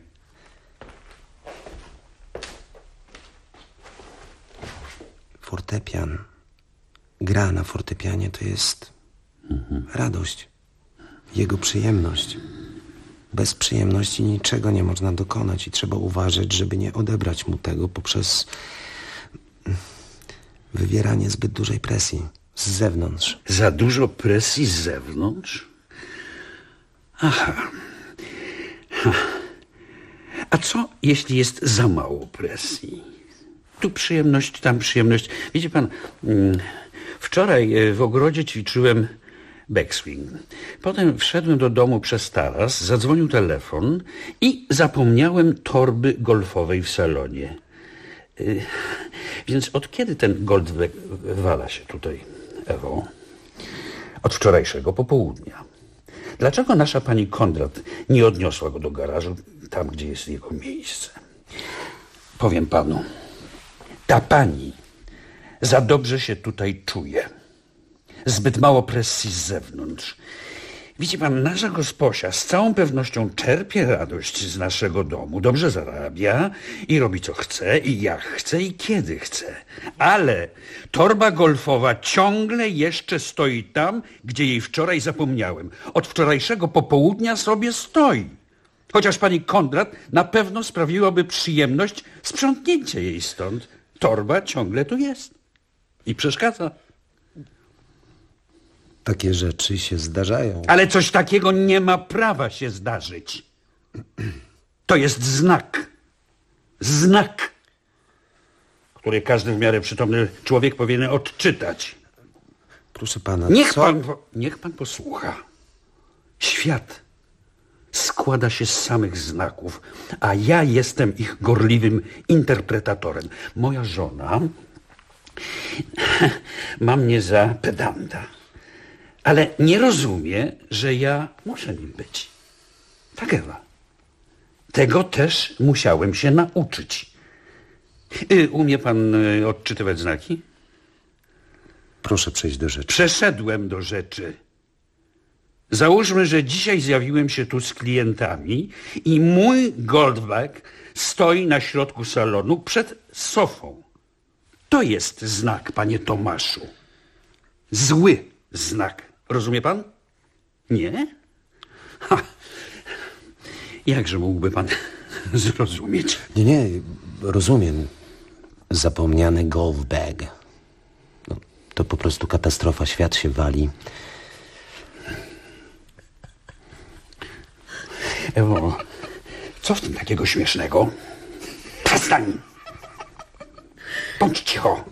Fortepian, gra na fortepianie to jest radość, jego przyjemność. Bez przyjemności niczego nie można dokonać i trzeba uważać, żeby nie odebrać mu tego poprzez wywieranie zbyt dużej presji z zewnątrz. Za dużo presji z zewnątrz? Aha. A co, jeśli jest za mało presji? Tu przyjemność, tam przyjemność. Widzi pan, wczoraj w ogrodzie ćwiczyłem backswing. Potem wszedłem do domu przez taras, zadzwonił telefon i zapomniałem torby golfowej w salonie. Więc od kiedy ten Goldbeck wala się tutaj, Ewo? Od wczorajszego popołudnia. Dlaczego nasza pani Kondrat nie odniosła go do garażu, tam gdzie jest jego miejsce? Powiem panu, ta pani Za dobrze się tutaj czuję. Zbyt mało presji z zewnątrz. Widzi pan, nasza gosposia z całą pewnością czerpie radość z naszego domu. Dobrze zarabia i robi co chce i jak chce i kiedy chce. Ale torba golfowa ciągle jeszcze stoi tam, gdzie jej wczoraj zapomniałem. Od wczorajszego popołudnia sobie stoi. Chociaż pani Kondrat na pewno sprawiłaby przyjemność sprzątnięcie jej stąd. Torba ciągle tu jest i przeszkadza. Takie rzeczy się zdarzają. Ale coś takiego nie ma prawa się zdarzyć. To jest znak. Znak, który każdy w miarę przytomny człowiek powinien odczytać. Proszę pana, Niech pan posłucha. Świat składa się z samych znaków, a ja jestem ich gorliwym interpretatorem. Moja żona ma mnie za pedanta, ale nie rozumie, że ja muszę nim być. Tak, Ewa. Tego też musiałem się nauczyć. Umie pan odczytywać znaki? Proszę przejść do rzeczy. Przeszedłem do rzeczy. Załóżmy, że dzisiaj zjawiłem się tu z klientami i mój Goldbach stoi na środku salonu przed sofą. To jest znak, panie Tomaszu. Zły znak. Rozumie pan? Nie? Ha. Jakże mógłby pan zrozumieć? Nie, rozumiem. Zapomniany golf bag. No, to po prostu katastrofa, świat się wali. Ewo, co w tym takiego śmiesznego? Przestań! Bądź cicho.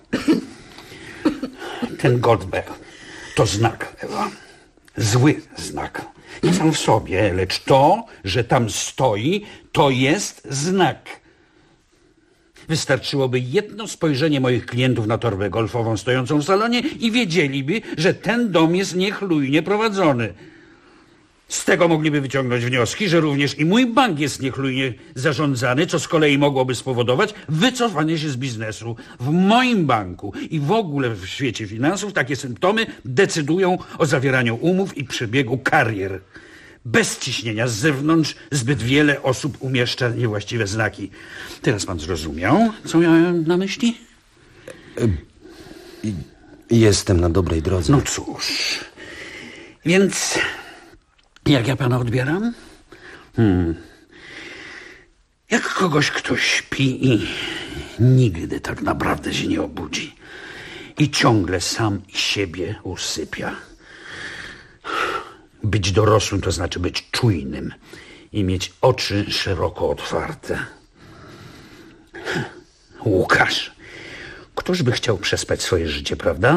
Ten Goldberg to znak, Ewa. Zły znak. Nie sam w sobie, lecz to, że tam stoi, to jest znak. Wystarczyłoby jedno spojrzenie moich klientów na torbę golfową stojącą w salonie i wiedzieliby, że ten dom jest niechlujnie prowadzony. Z tego mogliby wyciągnąć wnioski, że również i mój bank jest niechlujnie zarządzany, co z kolei mogłoby spowodować wycofanie się z biznesu. W moim banku i w ogóle w świecie finansów takie symptomy decydują o zawieraniu umów i przebiegu karier. Bez ciśnienia z zewnątrz zbyt wiele osób umieszcza niewłaściwe znaki. Teraz pan zrozumiał, co miałem na myśli? Jestem na dobrej drodze. No cóż, więc jak ja pana odbieram? Jak kogoś, kto śpi i nigdy tak naprawdę się nie obudzi i ciągle sam siebie usypia. Być dorosłym to znaczy być czujnym i mieć oczy szeroko otwarte. Łukasz, któż by chciał przespać swoje życie, prawda?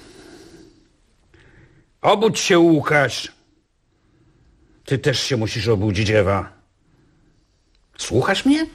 Obudź się, Łukasz. Ty też się musisz obudzić, Ewa. Słuchasz mnie?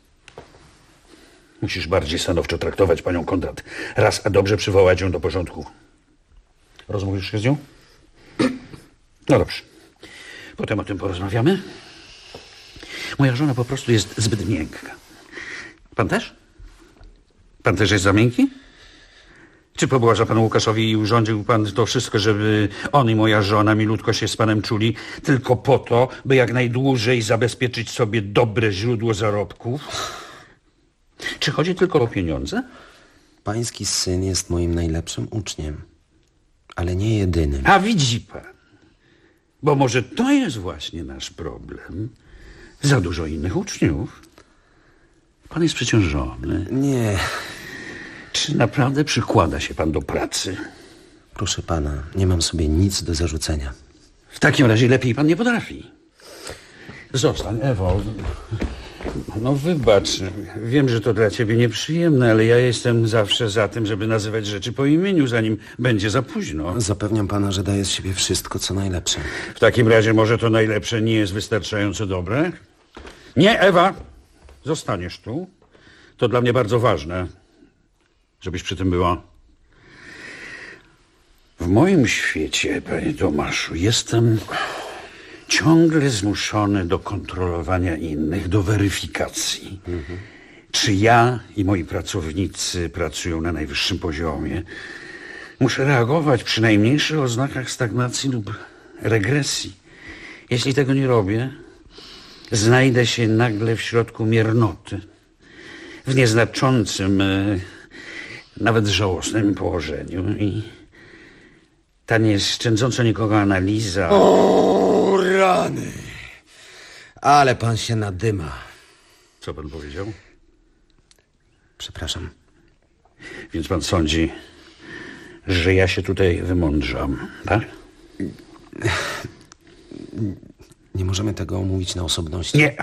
Musisz bardziej stanowczo traktować panią Kondrat. Raz a dobrze przywołać ją do porządku. Rozmówisz się z nią? No dobrze. Potem o tym porozmawiamy. Moja żona po prostu jest zbyt miękka. Pan też? Pan też jest za miękki? Czy pobłaża pan Łukaszowi i urządził pan to wszystko, żeby on i moja żona milutko się z panem czuli tylko po to, by jak najdłużej zabezpieczyć sobie dobre źródło zarobków? Czy chodzi tylko o pieniądze? Pański syn jest moim najlepszym uczniem, ale nie jedynym. A widzi pan, bo może to jest właśnie nasz problem. Za dużo innych uczniów. Pan jest przeciążony. Nie. Czy naprawdę przykłada się pan do pracy? Proszę pana, nie mam sobie nic do zarzucenia. W takim razie lepiej pan nie potrafi. Zostań, Ewo. No wybacz, wiem, że to dla ciebie nieprzyjemne, ale ja jestem zawsze za tym, żeby nazywać rzeczy po imieniu, zanim będzie za późno. Zapewniam pana, że daję z siebie wszystko, co najlepsze. W takim razie może to najlepsze nie jest wystarczająco dobre? Nie, Ewa, zostaniesz tu. To dla mnie bardzo ważne, żebyś przy tym była. W moim świecie, panie Tomaszu, jestem ciągle zmuszony do kontrolowania innych, do weryfikacji. Czy ja i moi pracownicy pracują na najwyższym poziomie, muszę reagować przy najmniejszych oznakach stagnacji lub regresji. Jeśli tego nie robię, znajdę się nagle w środku miernoty, w nieznaczącym, nawet żałosnym położeniu i ta nieszczędząca nikogo analiza... O, rany! Ale pan się nadyma. Co pan powiedział? Przepraszam. Więc pan sądzi, że ja się tutaj wymądrzam, tak? Nie możemy tego omówić na osobności. Nie.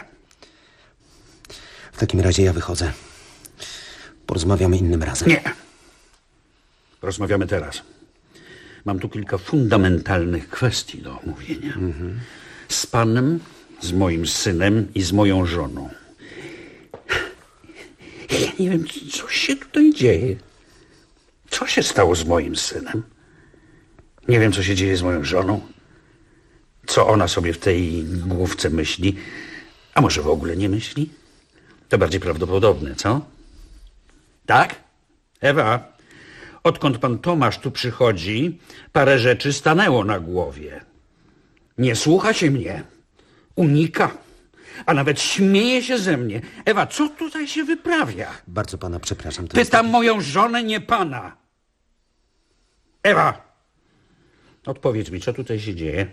W takim razie ja wychodzę. Porozmawiamy innym razem. Nie. Rozmawiamy teraz. Mam tu kilka fundamentalnych kwestii do omówienia. Z panem, z moim synem i z moją żoną. Ja nie wiem, co się tutaj dzieje. Co się stało z moim synem? Nie wiem, co się dzieje z moją żoną. Co ona sobie w tej główce myśli. A może w ogóle nie myśli? To bardziej prawdopodobne, co? Tak? Ewa, odkąd pan Tomasz tu przychodzi, parę rzeczy stanęło na głowie. Nie słucha się mnie. Unika. A nawet śmieje się ze mnie. Ewa, co tutaj się wyprawia? Bardzo pana przepraszam. Pytam moją żonę, nie pana. Ewa, odpowiedz mi, co tutaj się dzieje?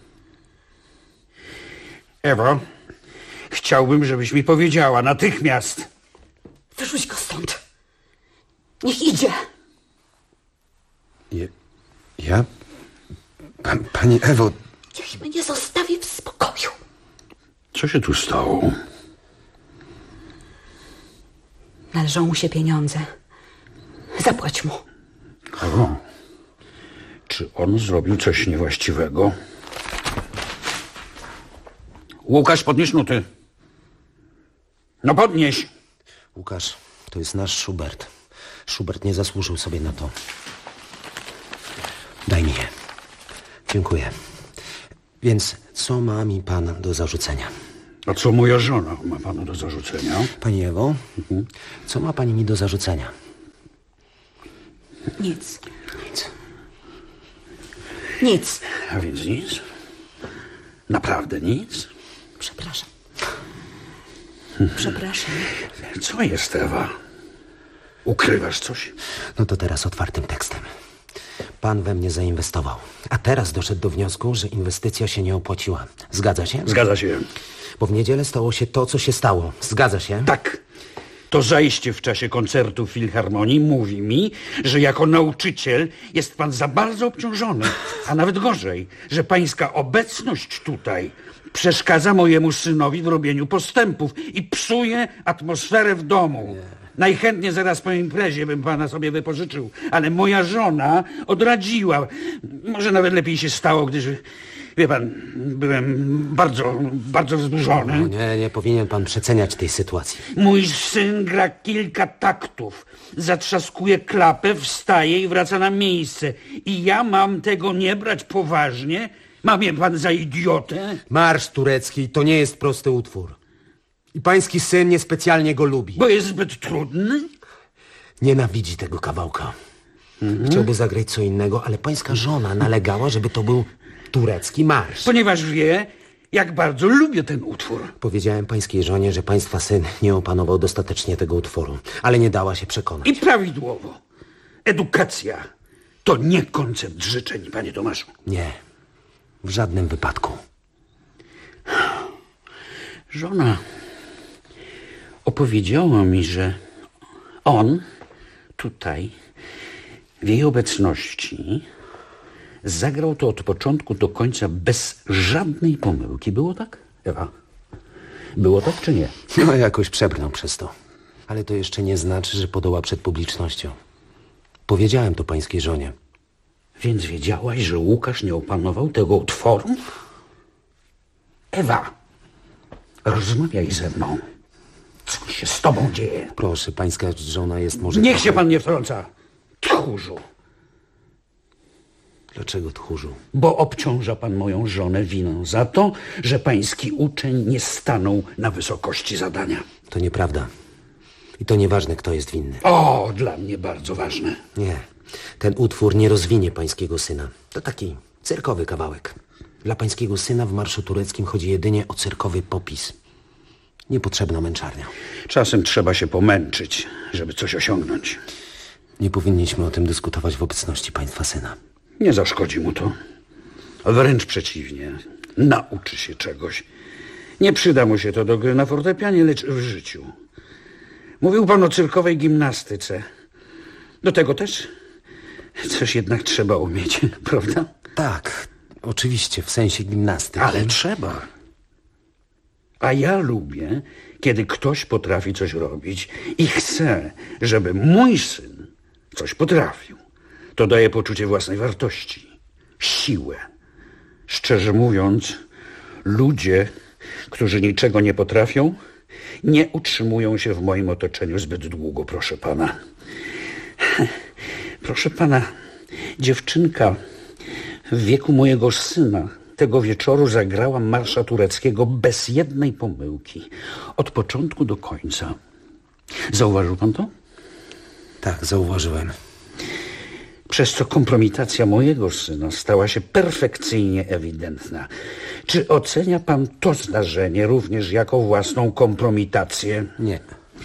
Ewo, chciałbym, żebyś mi powiedziała natychmiast. Wyrzuć go stąd. Niech idzie. Ja? Pani Ewo... Niech mnie zostawi w spokoju. Co się tu stało? Należą mu się pieniądze. Zapłać mu. O, czy on zrobił coś niewłaściwego? Łukasz, podnieś nuty. No podnieś. Łukasz, to jest nasz Schubert. Schubert nie zasłużył sobie na to. Daj mi je. Dziękuję. Więc co ma mi pan do zarzucenia? A co moja żona ma panu do zarzucenia? Pani Ewo, co ma pani mi do zarzucenia? Nic. Nic. A więc nic? Naprawdę nic? Przepraszam. Przepraszam. Co jest, Ewa? Ukrywasz coś? No to teraz otwartym tekstem. Pan we mnie zainwestował, a teraz doszedł do wniosku, że inwestycja się nie opłaciła. Zgadza się? Zgadza się. Bo w niedzielę stało się to, co się stało. Zgadza się? Tak. To zajście w czasie koncertu w Filharmonii mówi mi, że jako nauczyciel jest pan za bardzo obciążony. A nawet gorzej, że pańska obecność tutaj przeszkadza mojemu synowi w robieniu postępów i psuje atmosferę w domu. Najchętniej zaraz po imprezie bym pana sobie wypożyczył, ale moja żona odradziła. Może nawet lepiej się stało, gdyż, wie pan, byłem bardzo wzburzony. No nie powinien pan przeceniać tej sytuacji. Mój syn gra kilka taktów, zatrzaskuje klapę, wstaje i wraca na miejsce. I ja mam tego nie brać poważnie? Ma mnie pan za idiotę? Marsz turecki to nie jest prosty utwór. I pański syn niespecjalnie go lubi. Bo jest zbyt trudny? Nienawidzi tego kawałka. Chciałby zagrać co innego, ale pańska żona nalegała, żeby to był turecki marsz. Ponieważ wie, jak bardzo lubię ten utwór. Powiedziałem pańskiej żonie, że państwa syn nie opanował dostatecznie tego utworu, ale nie dała się przekonać. I prawidłowo. Edukacja to nie koncept życzeń, panie Tomaszu. Nie, w żadnym wypadku. Żona opowiedziała mi, że on tutaj w jej obecności zagrał to od początku do końca bez żadnej pomyłki. Było tak, Ewa? Było tak czy nie? No jakoś przebrnął przez to. Ale to jeszcze nie znaczy, że podoła przed publicznością. Powiedziałem to pańskiej żonie. Więc wiedziałaś, że Łukasz nie opanował tego utworu? Ewa, rozmawiaj ze mną. Co się z tobą dzieje? Proszę, pańska żona jest może... Niech się pan nie wtrąca. Tchórzu. Dlaczego tchórzu? Bo obciąża pan moją żonę winą za to, że pański uczeń nie stanął na wysokości zadania. To nieprawda. I to nieważne, kto jest winny. O, dla mnie bardzo ważne. Nie, ten utwór nie rozwinie pańskiego syna. To taki cyrkowy kawałek. Dla pańskiego syna w marszu tureckim chodzi jedynie o cyrkowy popis. Niepotrzebna męczarnia. Czasem trzeba się pomęczyć, żeby coś osiągnąć. Nie powinniśmy o tym dyskutować w obecności państwa syna. Nie zaszkodzi mu to. Wręcz przeciwnie. Nauczy się czegoś. Nie przyda mu się to do gry na fortepianie, lecz w życiu. Mówił pan o cyrkowej gimnastyce. Do tego też coś jednak trzeba umieć, prawda? Tak, oczywiście, w sensie gimnastyki. Ale trzeba. A ja lubię, kiedy ktoś potrafi coś robić i chcę, żeby mój syn coś potrafił. To daje poczucie własnej wartości, siłę. Szczerze mówiąc, ludzie, którzy niczego nie potrafią, nie utrzymują się w moim otoczeniu zbyt długo, proszę pana. Proszę pana, dziewczynka w wieku mojego syna tego wieczoru zagrała marsza tureckiego bez jednej pomyłki. Od początku do końca. Zauważył pan to? Tak, zauważyłem. Przez co kompromitacja mojego syna stała się perfekcyjnie ewidentna. Czy ocenia pan to zdarzenie również jako własną kompromitację? Nie.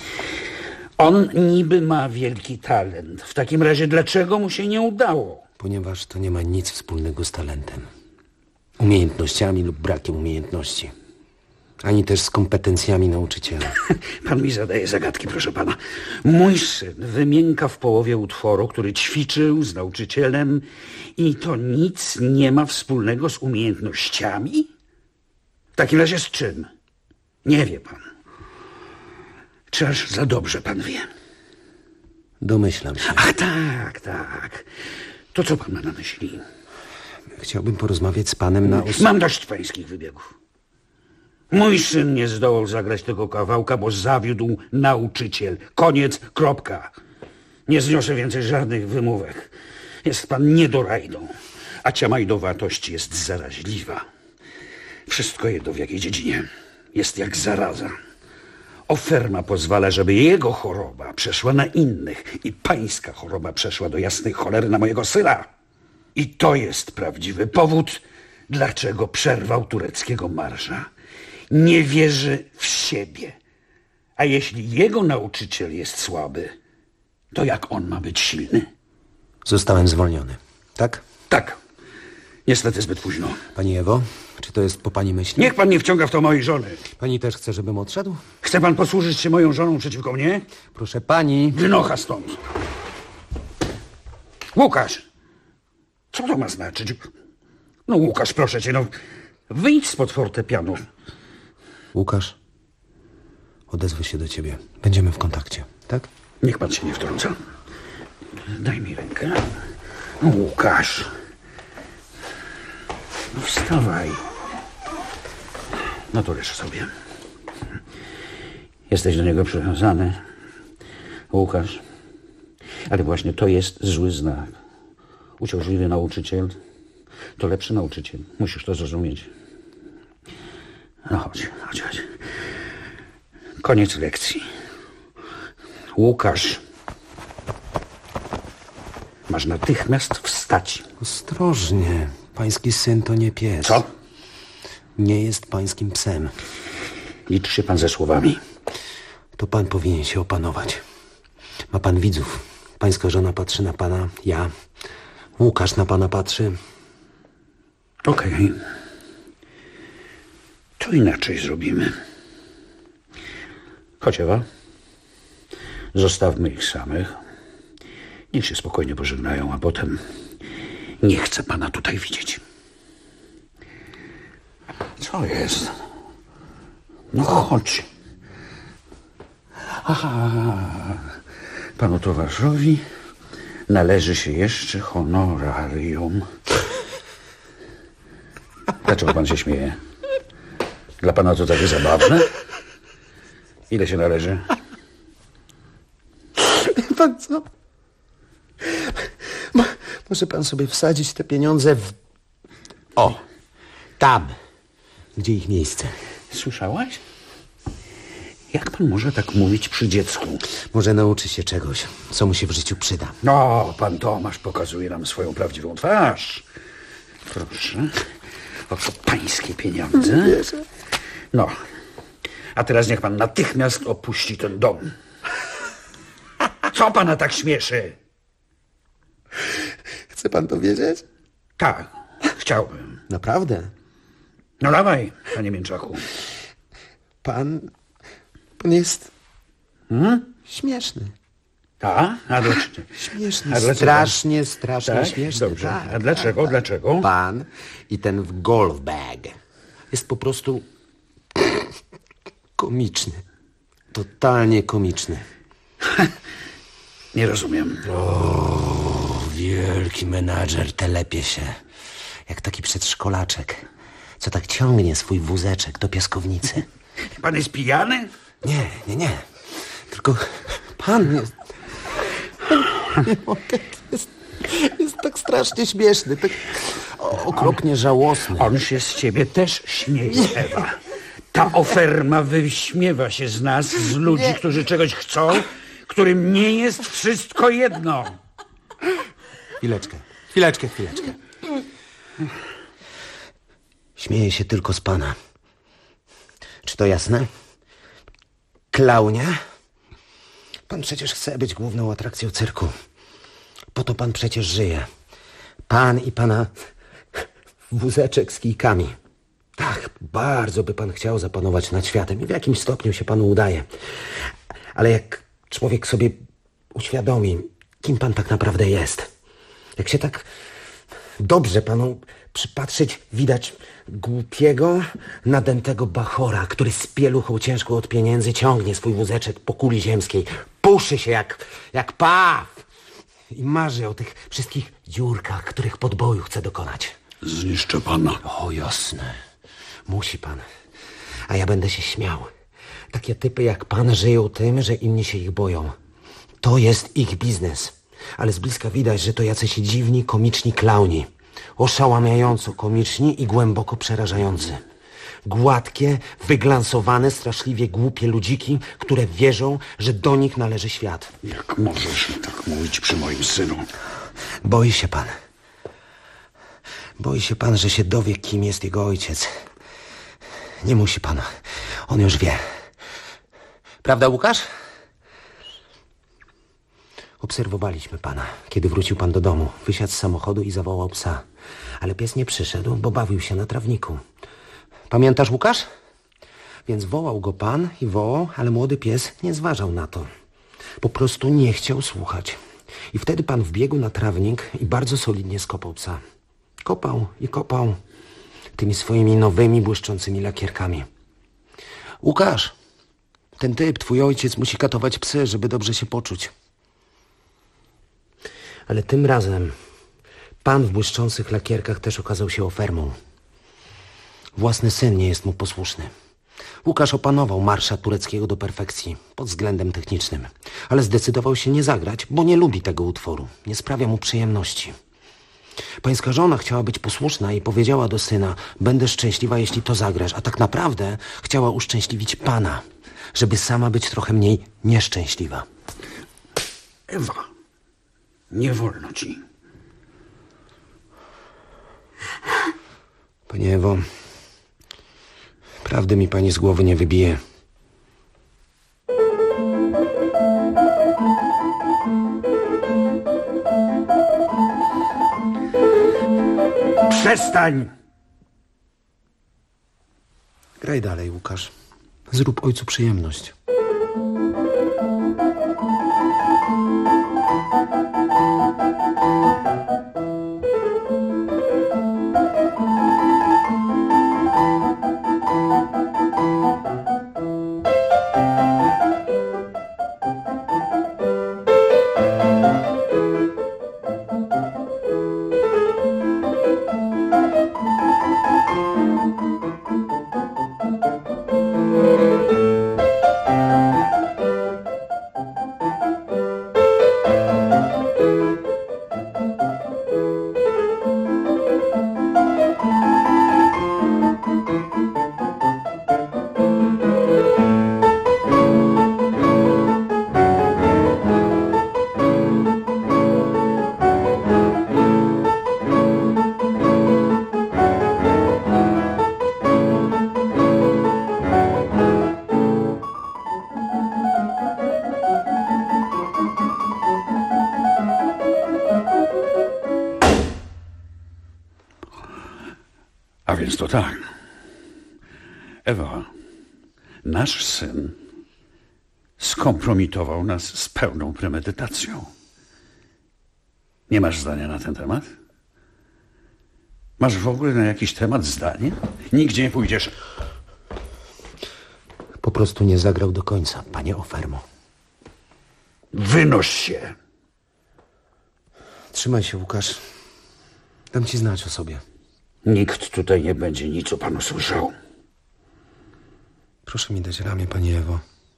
On niby ma wielki talent. W takim razie dlaczego mu się nie udało? Ponieważ to nie ma nic wspólnego z talentem. Umiejętnościami lub brakiem umiejętności. Ani też z kompetencjami nauczyciela. Pan mi zadaje zagadki, proszę pana. Mój syn wymięka w połowie utworu, który ćwiczył z nauczycielem i to nic nie ma wspólnego z umiejętnościami? W takim razie z czym? Nie wie pan. Czy aż za dobrze pan wie? Domyślam się. Ach, tak, tak. To co pan ma na myśli? Chciałbym porozmawiać z panem na... Mam dość pańskich wybiegów. Mój syn nie zdołał zagrać tego kawałka, bo zawiódł nauczyciel. Koniec, kropka. Nie zniosę więcej żadnych wymówek. Jest pan niedorajdą, a ciamajdowatość jest zaraźliwa. Wszystko jedno w jakiej dziedzinie. Jest jak zaraza. Oferma pozwala, żeby jego choroba przeszła na innych i pańska choroba przeszła do jasnej cholery na mojego syna. I to jest prawdziwy powód, dlaczego przerwał tureckiego marsza. Nie wierzy w siebie. A jeśli jego nauczyciel jest słaby, to jak on ma być silny? Zostałem zwolniony, tak? Tak. Niestety zbyt późno. Pani Ewo, czy to jest po pani myśli? Niech pan nie wciąga w to mojej żony. Pani też chce, żebym odszedł? Chce pan posłużyć się moją żoną przeciwko mnie? Proszę pani... Wynocha stąd. Łukasz! Co to ma znaczyć? No Łukasz, proszę cię, no wyjdź spod fortepianu. Łukasz, odezwę się do ciebie. Będziemy w kontakcie, tak? Niech pan się nie wtrąca. Daj mi rękę. No Łukasz. No wstawaj. No to leż sobie. Jesteś do niego przywiązany. Łukasz. Ale właśnie to jest zły znak. Uciążliwy nauczyciel to lepszy nauczyciel. Musisz to zrozumieć. No chodź. Koniec lekcji. Łukasz. Masz natychmiast wstać. Ostrożnie. Pański syn to nie pies. Co? Nie jest pańskim psem. Licz się pan ze słowami. To pan powinien się opanować. Ma pan widzów. Pańska żona patrzy na pana, ja. Łukasz na pana patrzy. Okej. To inaczej zrobimy. Chodź, Ewa. Zostawmy ich samych. Niech się spokojnie pożegnają, a potem nie chcę pana tutaj widzieć. Co jest? No chodź. Aha. Panu towarzyszowi należy się jeszcze honorarium. Dlaczego pan się śmieje? Dla pana to takie zabawne? Ile się należy? Pan co? Może pan sobie wsadzić te pieniądze w... O, tam, gdzie ich miejsce. Słyszałaś? Jak pan może tak mówić przy dziecku? Może nauczy się czegoś, co mu się w życiu przyda. No, pan Tomasz pokazuje nam swoją prawdziwą twarz. Proszę. Oto pańskie pieniądze. No. A teraz niech pan natychmiast opuści ten dom. Co pana tak śmieszy? Chce pan to wiedzieć? Tak, chciałbym. Naprawdę? No dawaj, panie Mięczachu. Pan jest śmieszny. A? A dlaczego? Śmieszny. A dlaczego? Strasznie Tak? śmieszny. Dobrze. Tak, A dlaczego? tak. Dlaczego? Pan i ten w golf bag jest po prostu komiczny. Totalnie komiczny. Nie rozumiem. O, wielki menadżer telepie się. Jak taki przedszkolaczek, co tak ciągnie swój wózeczek do piaskownicy. Pan jest pijany? Nie. Tylko pan jest... Nie mogę. Jest tak strasznie śmieszny, tak okropnie żałosny. On się z ciebie też śmieje, Ewa. Ta oferma wyśmiewa się z nas, z ludzi, którzy czegoś chcą, którym nie jest wszystko jedno. Chwileczkę. Śmieje się tylko z pana. Czy to jasne? Klaunie? Pan przecież chce być główną atrakcją cyrku. Po to pan przecież żyje. Pan i pana wózeczek z kijkami. Tak, bardzo by pan chciał zapanować nad światem i w jakimś stopniu się panu udaje. Ale jak człowiek sobie uświadomi, kim pan tak naprawdę jest, jak się tak dobrze panu przypatrzyć, widać głupiego, nadętego bachora, który z pieluchą ciężką od pieniędzy ciągnie swój wózeczek po kuli ziemskiej. Puszy się jak paw i marzy o tych wszystkich dziurkach, których podboju chce dokonać. Zniszczę pana. O, jasne. Musi pan. A ja będę się śmiał. Takie typy jak pan żyją tym, że inni się ich boją. To jest ich biznes. Ale z bliska widać, że to jacyś dziwni, komiczni klauni. Oszałamiająco komiczni i głęboko przerażający. Gładkie, wyglansowane, straszliwie głupie ludziki, które wierzą, że do nich należy świat. Jak możesz tak mówić przy moim synu? Boi się pan. Boi się pan, że się dowie, kim jest jego ojciec. Nie musi pan. On już wie. Prawda, Łukasz? Obserwowaliśmy pana, kiedy wrócił pan do domu. Wysiadł z samochodu i zawołał psa. Ale pies nie przyszedł, bo bawił się na trawniku. Pamiętasz, Łukasz? Więc wołał go pan i wołał, ale młody pies nie zważał na to. Po prostu nie chciał słuchać. I wtedy pan wbiegł na trawnik i bardzo solidnie skopał psa. Kopał i kopał tymi swoimi nowymi, błyszczącymi lakierkami. Łukasz, ten typ, twój ojciec, musi katować psy, żeby dobrze się poczuć. Ale tym razem pan w błyszczących lakierkach też okazał się ofermą. Własny syn nie jest mu posłuszny. Łukasz opanował marsza tureckiego do perfekcji pod względem technicznym, ale zdecydował się nie zagrać, bo nie lubi tego utworu. Nie sprawia mu przyjemności. Pańska żona chciała być posłuszna i powiedziała do syna: będę szczęśliwa, jeśli to zagrasz, a tak naprawdę chciała uszczęśliwić pana, żeby sama być trochę mniej nieszczęśliwa. Ewa, nie wolno ci. Pani Ewo, prawdy mi pani z głowy nie wybije. Przestań! Graj dalej, Łukasz. Zrób ojcu przyjemność. A więc to tak. Ewa, nasz syn skompromitował nas z pełną premedytacją. Nie masz zdania na ten temat? Masz w ogóle na jakiś temat zdanie? Nigdzie nie pójdziesz. Po prostu nie zagrał do końca, panie Ofermo. Wynoś się. Trzymaj się, Łukasz. Dam ci znać o sobie. Nikt tutaj nie będzie nic o panu słyszał. Proszę mi dać ramię, pani Ewo.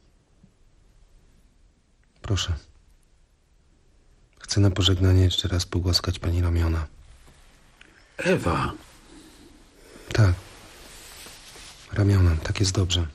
Proszę. Chcę na pożegnanie jeszcze raz pogłaskać pani ramiona. Ewa. Tak. Ramiona, tak jest dobrze.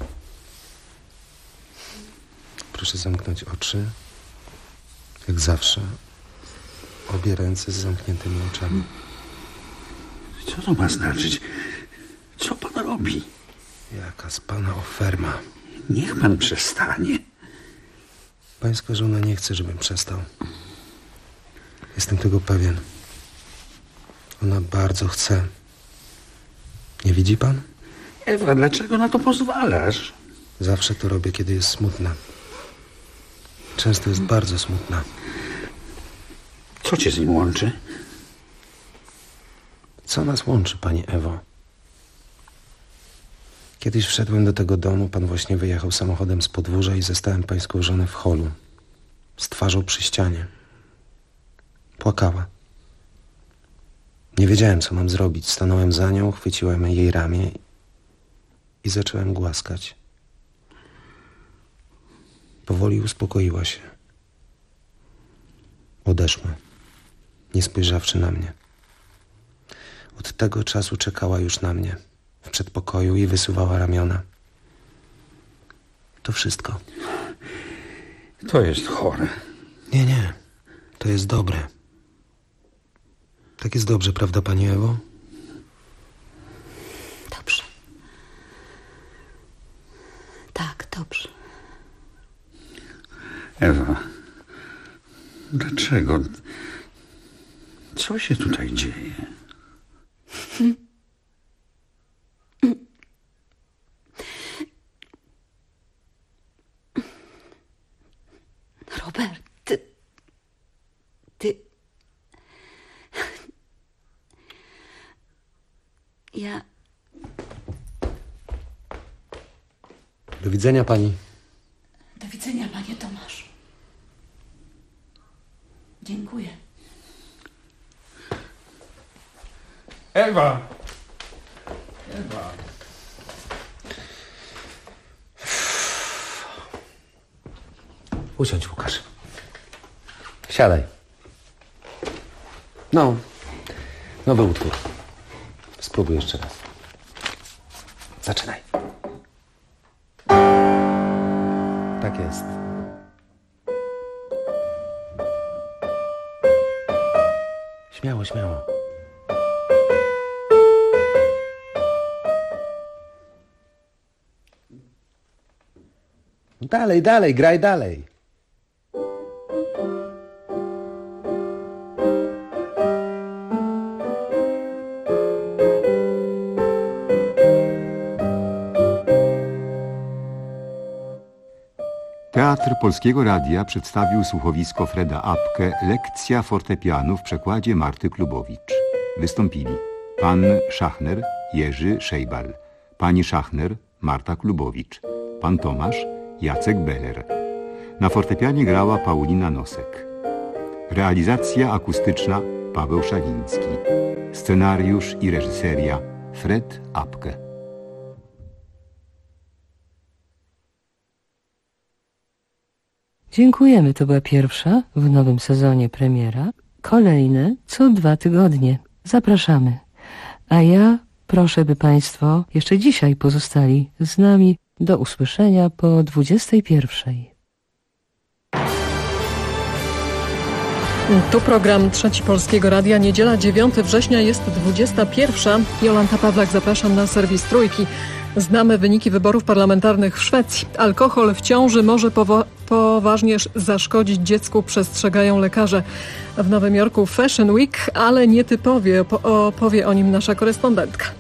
Proszę zamknąć oczy. Jak zawsze. Obie ręce z zamkniętymi oczami. Co to ma znaczyć? Co pan robi? Jaka z pana oferma. Niech pan przestanie. Pańska żona nie chce, żebym przestał. Jestem tego pewien. Ona bardzo chce. Nie widzi pan? Ewa, dlaczego na to pozwalasz? Zawsze to robię, kiedy jest smutna. Często jest bardzo smutna. Co cię z nim łączy? Co nas łączy, pani Ewo? Kiedyś wszedłem do tego domu, pan właśnie wyjechał samochodem z podwórza i zastałem pańską żonę w holu. Z twarzą przy ścianie. Płakała. Nie wiedziałem, co mam zrobić. Stanąłem za nią, chwyciłem jej ramię i zacząłem głaskać. Powoli uspokoiła się. Odeszła, nie spojrzawszy na mnie. Od tego czasu czekała już na mnie w przedpokoju i wysuwała ramiona. To wszystko. To jest chore. Nie. To jest dobre. Tak jest dobrze, prawda, pani Ewo? Dobrze. Tak, dobrze. Ewa, dlaczego? Co się tutaj dzieje? Robert, ty... Ja... Do widzenia, pani. Do widzenia, panie Tomasz. Dziękuję. Ewa! Usiądź, Łukasz. Siadaj. No. Nowy utwór. Spróbuj jeszcze raz. Zaczynaj. Tak jest. Śmiało, śmiało. Dalej, graj dalej. Teatr Polskiego Radia przedstawił słuchowisko Freda Apke Lekcja fortepianu w przekładzie Marty Klubowicz. Wystąpili pan Szachner, Jerzy Szejbal, pani Szachner, Marta Klubowicz, pan Tomasz, Jacek Beller. Na fortepianie grała Paulina Nosek. Realizacja akustyczna Paweł Szaliński. Scenariusz i reżyseria Fred Apke. Dziękujemy, to była pierwsza w nowym sezonie premiera. Kolejne co 2 tygodnie. Zapraszamy. A ja proszę, by Państwo jeszcze dzisiaj pozostali z nami. Do usłyszenia po 21. Tu program Trzeci Polskiego Radia. Niedziela 9 września jest 21. Jolanta Pawlak, zapraszam na serwis Trójki. Znamy wyniki wyborów parlamentarnych w Szwecji. Alkohol w ciąży może poważnie zaszkodzić dziecku, przestrzegają lekarze. W Nowym Jorku Fashion Week, ale nietypowie opowie o nim nasza korespondentka.